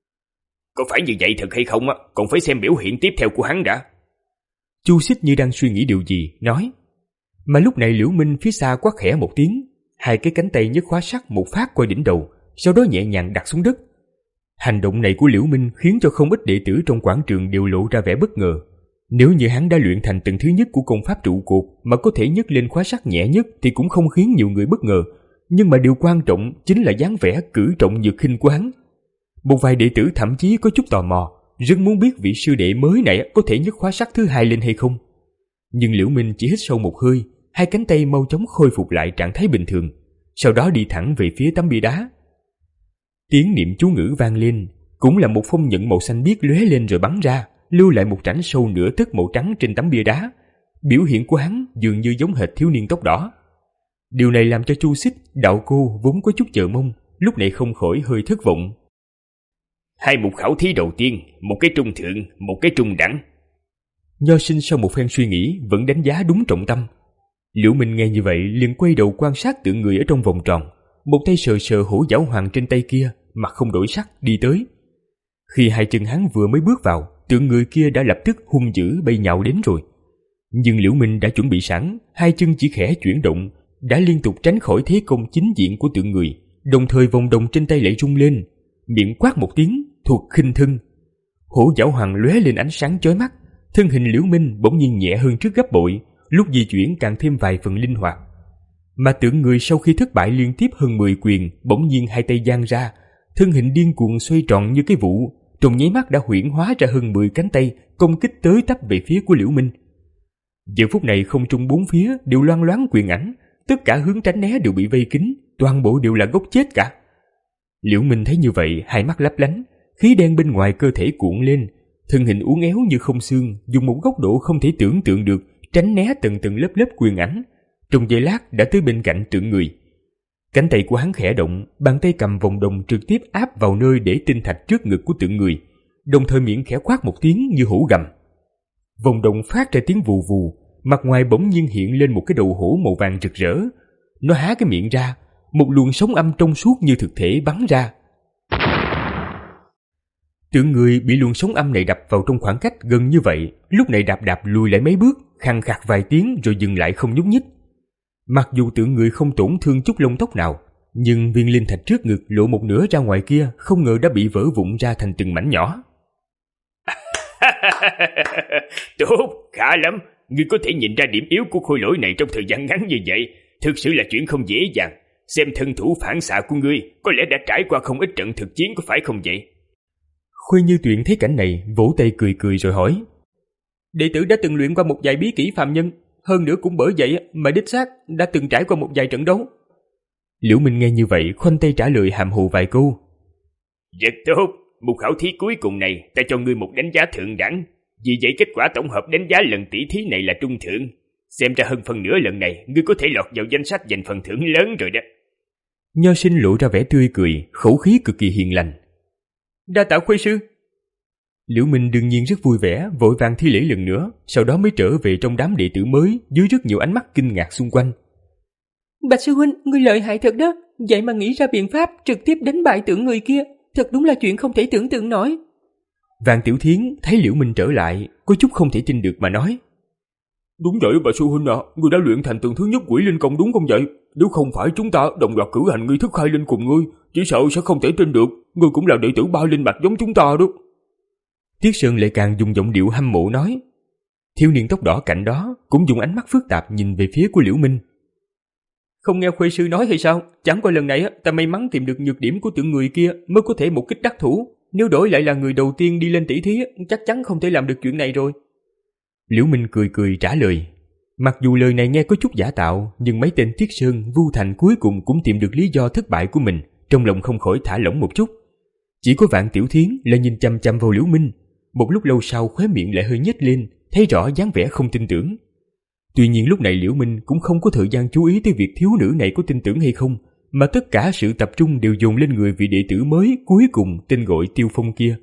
Có phải như vậy thật hay không á? Còn phải xem biểu hiện tiếp theo của hắn đã. Chu Xích như đang suy nghĩ điều gì, nói. Mà lúc này Liễu Minh phía xa quát khẽ một tiếng, hai cái cánh tay nhấc khóa sắt một phát qua đỉnh đầu, sau đó nhẹ nhàng đặt xuống đất. Hành động này của Liễu Minh khiến cho không ít đệ tử trong quảng trường đều lộ ra vẻ bất ngờ. Nếu như hắn đã luyện thành tầng thứ nhất của công pháp trụ cột mà có thể nhấc lên khóa sắt nhẹ nhất thì cũng không khiến nhiều người bất ngờ, nhưng mà điều quan trọng chính là dáng vẻ cử trọng nhược khinh của hắn. Một vài đệ tử thậm chí có chút tò mò, rất muốn biết vị sư đệ mới này có thể nhấc khóa sắt thứ hai lên hay không. Nhưng Liễu Minh chỉ hít sâu một hơi, hai cánh tay mau chóng khôi phục lại trạng thái bình thường, sau đó đi thẳng về phía tấm bia đá. Tiếng niệm chú ngữ vang lên, cũng là một phong nhận màu xanh biếc lóe lên rồi bắn ra, lưu lại một rãnh sâu nửa tấc màu trắng trên tấm bia đá. Biểu hiện của hắn dường như giống hệt thiếu niên tóc đỏ. Điều này làm cho Chu Xích, đạo cô vốn có chút chờ mong, lúc này không khỏi hơi thất vọng. Hai mục khảo thí đầu tiên, một cái trung thượng, một cái trung đẳng. Nho Sinh sau một phen suy nghĩ vẫn đánh giá đúng trọng tâm. Liễu Minh nghe như vậy liền quay đầu quan sát tượng người ở trong vòng tròn, một tay sờ sờ hổ giáo hoàng trên tay kia, mặt không đổi sắc đi tới. Khi hai chân hắn vừa mới bước vào, tượng người kia đã lập tức hung dữ bay nhào đến rồi. Nhưng Liễu Minh đã chuẩn bị sẵn, hai chân chỉ khẽ chuyển động, đã liên tục tránh khỏi thế công chính diện của tượng người, đồng thời vòng đồng trên tay lại rung lên, miệng quát một tiếng, thuật khinh thân. Hổ giáo hoàng lóe lên ánh sáng chói mắt, thân hình Liễu Minh bỗng nhiên nhẹ hơn trước gấp bội, lúc di chuyển càng thêm vài phần linh hoạt. Mà tượng người sau khi thất bại liên tiếp hơn mười quyền, bỗng nhiên hai tay giang ra, thân hình điên cuồng xoay tròn như cái vụ, trong nháy mắt đã huyễn hóa ra hơn mười cánh tay công kích tới tấp về phía của Liễu Minh. Giờ phút này không trung bốn phía đều loang loáng quyền ảnh, tất cả hướng tránh né đều bị vây kín, toàn bộ đều là gốc chết cả. Liễu Minh thấy như vậy, hai mắt lấp lánh, khí đen bên ngoài cơ thể cuộn lên, thân hình uốn éo như không xương, dùng một góc độ không thể tưởng tượng được tránh né từng từng lớp lớp quyền ảnh, trong giây lát đã tới bên cạnh tượng người. Cánh tay của hắn khẽ động, bàn tay cầm vòng đồng trực tiếp áp vào nơi để tinh thạch trước ngực của tượng người, đồng thời miệng khẽ quát một tiếng như hổ gầm. Vòng đồng phát ra tiếng vù vù, mặt ngoài bỗng nhiên hiện lên một cái đầu hổ màu vàng rực rỡ. Nó há cái miệng ra, một luồng sóng âm trong suốt như thực thể bắn ra. Tượng người bị luồng sóng âm này đập vào trong khoảng cách gần như vậy, lúc này đạp đạp lùi lại mấy bước, khàn khạc vài tiếng rồi dừng lại không nhúc nhích. Mặc dù tượng người không tổn thương chút lông tóc nào, nhưng viên linh thạch trước ngực lộ một nửa ra ngoài kia không ngờ đã bị vỡ vụn ra thành từng mảnh nhỏ. Tốt, khá lắm. Ngươi có thể nhìn ra điểm yếu của khôi lỗi này trong thời gian ngắn như vậy, thực sự là chuyện không dễ dàng. Xem thân thủ phản xạ của ngươi, có lẽ đã trải qua không ít trận thực chiến, có phải không vậy? Khuê Như Tuyển thấy cảnh này, vỗ tay cười cười rồi hỏi: đệ tử đã từng luyện qua một vài bí kỹ phàm nhân, hơn nữa cũng bởi vậy mà đích xác đã từng trải qua một vài trận đấu. Liễu Minh nghe như vậy, khoanh tay trả lời hàm hồ vài câu. Rất tốt, một khảo thí cuối cùng này ta cho ngươi một đánh giá thượng đẳng. Vì vậy kết quả tổng hợp đánh giá lần tỷ thí này là trung thượng. Xem ra hơn phần nửa lần này ngươi có thể lọt vào danh sách giành phần thưởng lớn rồi đó. Nho sinh lộ ra vẻ tươi cười, khẩu khí cực kỳ hiền lành. Đa tạ Khuê sư. Liễu Minh đương nhiên rất vui vẻ, vội vàng thi lễ lần nữa, sau đó mới trở về trong đám đệ tử mới dưới rất nhiều ánh mắt kinh ngạc xung quanh. Bạch sư huynh, ngươi lợi hại thật đó, vậy mà nghĩ ra biện pháp trực tiếp đánh bại tượng người kia, thật đúng là chuyện không thể tưởng tượng nổi. Vạn Tiểu Thiến thấy Liễu Minh trở lại, có chút không thể tin được mà nói: đúng vậy bà sư huynh ạ, à, ngươi đã luyện thành tầng thứ nhất quỷ linh công đúng không vậy? Nếu không phải chúng ta đồng loạt cử hành nghi thức khai linh cùng ngươi, chỉ sợ sẽ không thể tin được, ngươi cũng là đệ tử ba linh mạch giống chúng ta đó. Tiết Sơn lại càng dùng giọng điệu hâm mộ nói. Thiếu niên tóc đỏ cạnh đó cũng dùng ánh mắt phức tạp nhìn về phía của Liễu Minh. Không nghe Khuê sư nói hay sao? Chẳng qua lần này ta may mắn tìm được nhược điểm của tượng người kia mới có thể một kích đắc thủ. Nếu đổi lại là người đầu tiên đi lên tỷ thí, chắc chắn không thể làm được chuyện này rồi. Liễu Minh cười cười trả lời. Mặc dù lời này nghe có chút giả tạo, nhưng mấy tên Tiết Sơn, Vu Thành cuối cùng cũng tìm được lý do thất bại của mình, trong lòng không khỏi thả lỏng một chút. Chỉ có Vạn Tiểu Thiến là nhìn chăm chăm vào Liễu Minh, một lúc lâu sau khóe miệng lại hơi nhếch lên, thấy rõ dáng vẻ không tin tưởng. Tuy nhiên lúc này Liễu Minh cũng không có thời gian chú ý tới việc thiếu nữ này có tin tưởng hay không, mà tất cả sự tập trung đều dồn lên người vị đệ tử mới cuối cùng tên gọi Tiêu Phong kia.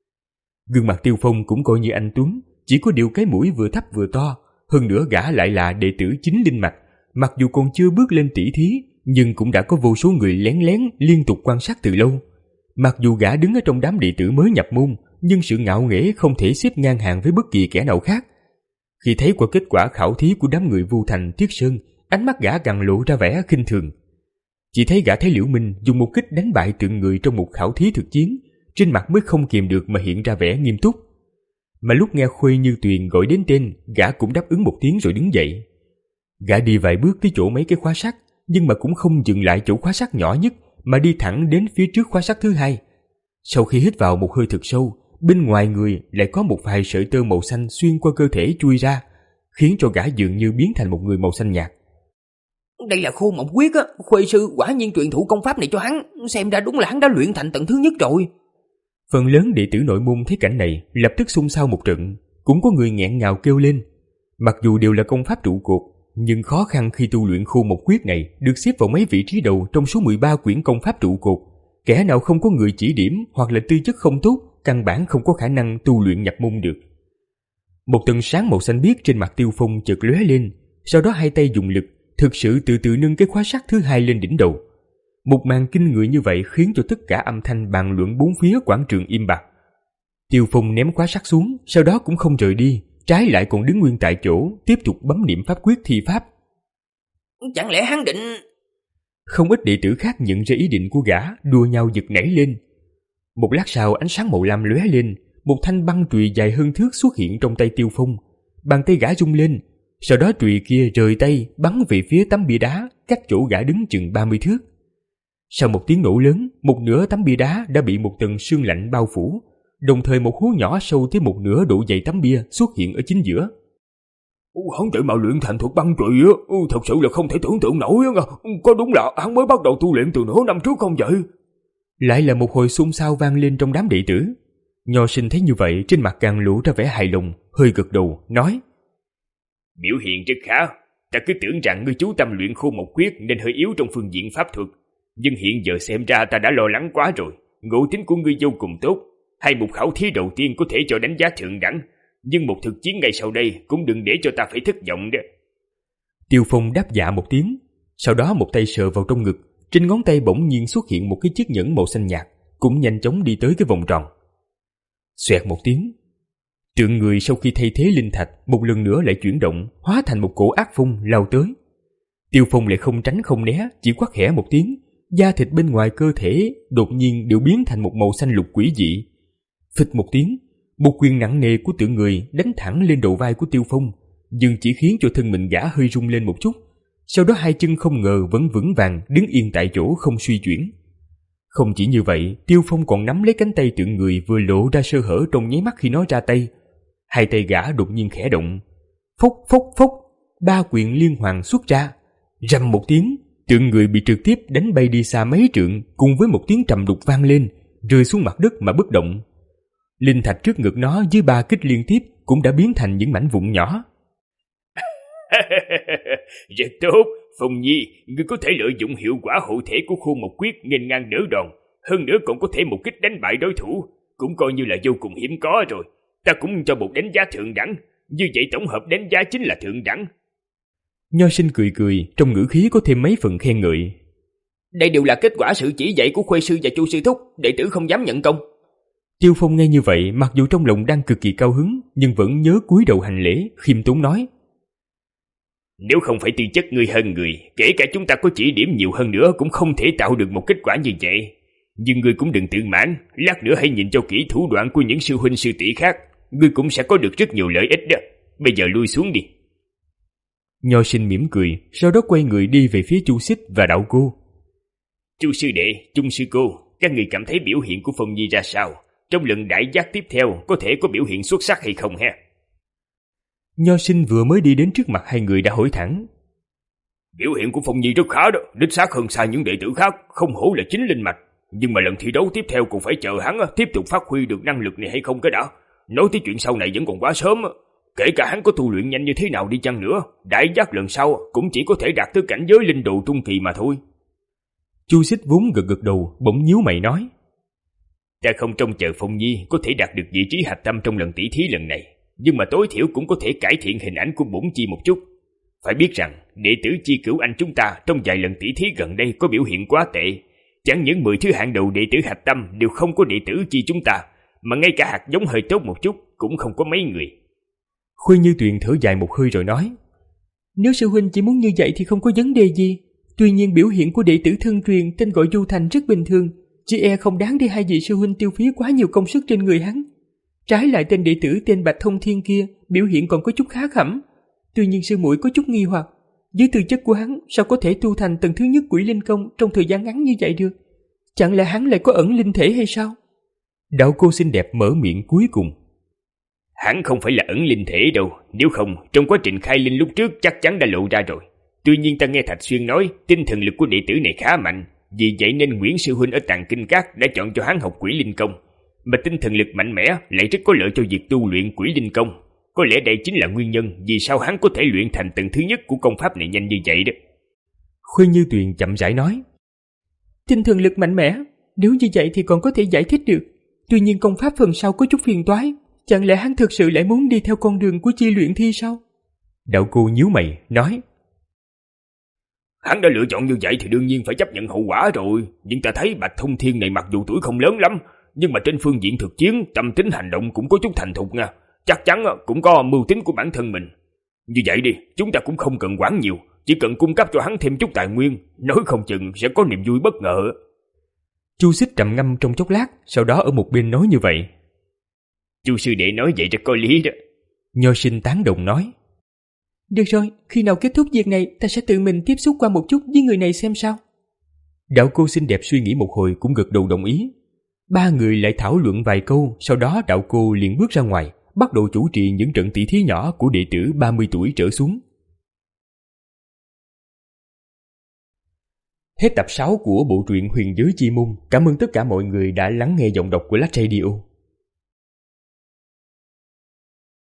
Gương mặt Tiêu Phong cũng coi như anh tuấn, chỉ có điều cái mũi vừa thấp vừa to, hơn nữa gã lại là đệ tử chính linh mạch, mặc dù còn chưa bước lên tỷ thí, nhưng cũng đã có vô số người lén lén liên tục quan sát từ lâu. Mặc dù gã đứng ở trong đám đệ tử mới nhập môn, nhưng sự ngạo nghễ không thể xếp ngang hàng với bất kỳ kẻ nào khác. Khi thấy qua kết quả khảo thí của đám người Vu Thành, Tiết Sơn, ánh mắt gã càng lộ ra vẻ khinh thường. Chỉ thấy gã thấy Liễu Minh dùng một kích đánh bại tượng người trong một khảo thí thực chiến, trên mặt mới không kìm được mà hiện ra vẻ nghiêm túc. Mà lúc nghe Khuê Như Tuyền gọi đến tên, gã cũng đáp ứng một tiếng rồi đứng dậy. Gã đi vài bước tới chỗ mấy cái khóa sắt, nhưng mà cũng không dừng lại chỗ khóa sắt nhỏ nhất, mà đi thẳng đến phía trước khóa sắt thứ hai. Sau khi hít vào một hơi thật sâu, bên ngoài người lại có một vài sợi tơ màu xanh xuyên qua cơ thể chui ra, khiến cho gã dường như biến thành một người màu xanh nhạt. Đây là Khô Mộng Quyết á, Khuê sư quả nhiên truyền thụ công pháp này cho hắn, xem ra đúng là hắn đã luyện thành tầng thứ nhất rồi. Phần lớn đệ tử nội môn thấy cảnh này lập tức xôn xao một trận, cũng có người nghẹn ngào kêu lên. Mặc dù đều là công pháp trụ cột, nhưng khó khăn khi tu luyện Khô Mộng Quyết này được xếp vào mấy vị trí đầu trong số mười ba quyển công pháp trụ cột. Kẻ nào không có người chỉ điểm hoặc là tư chất không tốt, căn bản không có khả năng tu luyện nhập môn được. Một tầng sáng màu xanh biếc trên mặt Tiêu Phong chợt lóe lên, sau đó hai tay dùng lực, thực sự từ từ nâng cái khóa sắt thứ hai lên đỉnh đầu. Một màn kinh người như vậy khiến cho tất cả âm thanh bàn luận bốn phía quảng trường im bặt. Tiêu Phong ném khóa sắt xuống, sau đó cũng không rời đi, trái lại còn đứng nguyên tại chỗ, tiếp tục bấm niệm pháp quyết thi pháp. Chẳng lẽ hắn định... Không ít đệ tử khác nhận ra ý định của gã, đua nhau giật nảy lên. Một lát sau ánh sáng màu lam lóe lên, một thanh băng chùy dài hơn thước xuất hiện trong tay Tiêu Phong. Bàn tay gã rung lên, Sau đó chùy kia rời tay bắn về phía tấm bia đá cách chỗ gã đứng chừng ba mươi thước. Sau một tiếng nổ lớn, một nửa tấm bia đá đã bị một tầng sương lạnh bao phủ, đồng thời một hố nhỏ sâu tới một nửa độ dày tấm bia xuất hiện ở chính giữa. Hắn vậy mà luyện thành thuật băng chùy á, thật sự là không thể tưởng tượng nổi á. Có đúng là hắn mới bắt đầu tu luyện từ nửa năm trước không vậy? Lại là một hồi xôn xao vang lên trong đám đệ tử. Nho Sinh thấy như vậy, trên mặt càng lộ ra vẻ hài lòng, hơi gật đầu, nói: Biểu hiện rất khá, ta cứ tưởng rằng ngươi chú tâm luyện Khô Mộc Quyết nên hơi yếu trong phương diện pháp thuật, nhưng hiện giờ xem ra ta đã lo lắng quá rồi. Ngộ tính của ngươi vô cùng tốt, hay một khảo thí đầu tiên có thể cho đánh giá thượng đẳng, nhưng một thực chiến ngay sau đây cũng đừng để cho ta phải thất vọng đó. Tiêu Phong đáp dạ một tiếng, sau đó một tay sờ vào trong ngực, trên ngón tay bỗng nhiên xuất hiện một cái chiếc nhẫn màu xanh nhạt, cũng nhanh chóng đi tới cái vòng tròn. Xoẹt một tiếng, tượng người sau khi thay thế linh thạch một lần nữa lại chuyển động, hóa thành một cổ ác phong lao tới. Tiêu Phong lại không tránh không né, chỉ quát khẽ một tiếng, da thịt bên ngoài cơ thể đột nhiên đều biến thành một màu xanh lục quỷ dị. Phịch một tiếng, một quyền nặng nề của tượng người đánh thẳng lên đầu vai của Tiêu Phong, nhưng chỉ khiến cho thân mình gã hơi rung lên một chút. Sau đó hai chân không ngờ vẫn vững vàng đứng yên tại chỗ không suy chuyển. Không chỉ như vậy, Tiêu Phong còn nắm lấy cánh tay tượng người vừa lộ ra sơ hở trong nháy mắt khi nó ra tay. Hai tay gã đột nhiên khẽ động, phốc phốc phốc, ba quyền liên hoàn xuất ra. Rầm một tiếng, tượng người bị trực tiếp đánh bay đi xa mấy trượng, cùng với một tiếng trầm đục vang lên, rơi xuống mặt đất mà bất động. Linh thạch trước ngực nó dưới ba kích liên tiếp cũng đã biến thành những mảnh vụn nhỏ. Rất tốt, Phong Nhi, ngươi có thể lợi dụng hiệu quả hộ thể của Khô Mộc Quyết nghênh ngang đỡ đòn, hơn nữa còn có thể một kích đánh bại đối thủ, cũng coi như là vô cùng hiếm có rồi. Ta cũng cho một đánh giá thượng đẳng, như vậy tổng hợp đánh giá chính là thượng đẳng. Nho Sinh cười cười, trong ngữ khí có thêm mấy phần khen ngợi. Đây đều là kết quả sự chỉ dạy của Khuê sư và Chu sư thúc, đệ tử không dám nhận công. Tiêu Phong nghe như vậy, mặc dù trong lòng đang cực kỳ cao hứng, nhưng vẫn nhớ cúi đầu hành lễ, khiêm tốn nói: Nếu không phải tư chất ngươi hơn người, kể cả chúng ta có chỉ điểm nhiều hơn nữa cũng không thể tạo được một kết quả như vậy. Nhưng ngươi cũng đừng tự mãn, lát nữa hãy nhìn cho kỹ thủ đoạn của những sư huynh sư tỷ khác, ngươi cũng sẽ có được rất nhiều lợi ích đó. Bây giờ lui xuống đi. Nho Sinh mỉm cười, sau đó quay người đi về phía Chu Xích và Đạo Cô. Chu sư đệ, Chung sư cô, các người cảm thấy biểu hiện của Phong Nhi ra sao? Trong lần đại giác tiếp theo có thể có biểu hiện xuất sắc hay không ha? Nho Sinh vừa mới đi đến trước mặt hai người đã hỏi thẳng. Biểu hiện của Phong Nhi rất khá đó, đích xác hơn xa những đệ tử khác, không hổ là chính linh mạch. Nhưng mà lần thi đấu tiếp theo cũng phải chờ hắn tiếp tục phát huy được năng lực này hay không cái đã. Nói tới chuyện sau này vẫn còn quá sớm. Kể cả hắn có tu luyện nhanh như thế nào đi chăng nữa, đại giác lần sau cũng chỉ có thể đạt tới cảnh giới linh đồ trung kỳ mà thôi. Chu Xích vốn gật gật đầu, bỗng nhíu mày nói: Ta không trông chờ Phong Nhi có thể đạt được vị trí hạch tâm trong lần tỷ thí lần này, nhưng mà tối thiểu cũng có thể cải thiện hình ảnh của bổn chi một chút. Phải biết rằng đệ tử Chi Cửu Anh chúng ta trong vài lần tỷ thí gần đây có biểu hiện quá tệ. Chẳng những mười thứ hạng đầu đệ tử hạch tâm đều không có đệ tử Chi chúng ta, mà ngay cả hạt giống hơi tốt một chút cũng không có mấy người. Khuê Như Tuyền thở dài một hơi rồi nói: Nếu sư huynh chỉ muốn như vậy thì không có vấn đề gì. Tuy nhiên biểu hiện của đệ tử thân truyền tên gọi Du Thành rất bình thường, chỉ e không đáng để hai vị sư huynh tiêu phí quá nhiều công sức trên người hắn. Trái lại tên đệ tử tên Bạch Thông Thiên kia biểu hiện còn có chút khá khẩm. Tuy nhiên sư muội có chút nghi hoặc, với tư chất của hắn sao có thể tu thành tầng thứ nhất Quỷ Linh Công trong thời gian ngắn như vậy được? Chẳng lẽ hắn lại có ẩn linh thể hay sao? Đạo Cô xinh đẹp mở miệng cuối cùng: Hắn không phải là ẩn linh thể đâu, nếu không trong quá trình khai linh lúc trước chắc chắn đã lộ ra rồi. Tuy nhiên ta nghe Thạch Xuyên nói tinh thần lực của đệ tử này khá mạnh, vì vậy nên Nguyễn sư huynh ở Tàng Kinh Các đã chọn cho hắn học Quỷ Linh Công. Mà tinh thần lực mạnh mẽ lại rất có lợi cho việc tu luyện Quỷ Linh Công. Có lẽ đây chính là nguyên nhân vì sao hắn có thể luyện thành tầng thứ nhất của công pháp này nhanh như vậy đó. Khuê Như Tuyền chậm rãi nói: Tinh thần lực mạnh mẽ, nếu như vậy thì còn có thể giải thích được. Tuy nhiên công pháp phần sau có chút phiền toái, chẳng lẽ hắn thực sự lại muốn đi theo con đường của chi luyện thi sao? Đạo Cô nhíu mày nói: Hắn đã lựa chọn như vậy thì đương nhiên phải chấp nhận hậu quả rồi. Nhưng ta thấy Bạch Thông Thiên này mặc dù tuổi không lớn lắm, nhưng mà trên phương diện thực chiến, tâm tính hành động cũng có chút thành thục nha. Chắc chắn cũng có mưu tính của bản thân mình. Như vậy đi, chúng ta cũng không cần quản nhiều, chỉ cần cung cấp cho hắn thêm chút tài nguyên, nói không chừng sẽ có niềm vui bất ngờ. Chu Xích trầm ngâm trong chốc lát, sau đó ở một bên nói như vậy. Chu sư đệ nói vậy rất có lý đó. Nho Sinh tán đồng nói: Được rồi, khi nào kết thúc việc này ta sẽ tự mình tiếp xúc qua một chút với người này xem sao. Đạo cô xinh đẹp suy nghĩ một hồi cũng gật đầu đồng ý. Ba người lại thảo luận vài câu, sau đó đạo cô liền bước ra ngoài, bắt đầu chủ trì những trận tỷ thí nhỏ của đệ tử ba mươi tuổi trở xuống. Hết tập sáu của bộ truyện Huyền Giới Chi Môn. Cảm ơn tất cả mọi người đã lắng nghe giọng đọc của Lách Radio.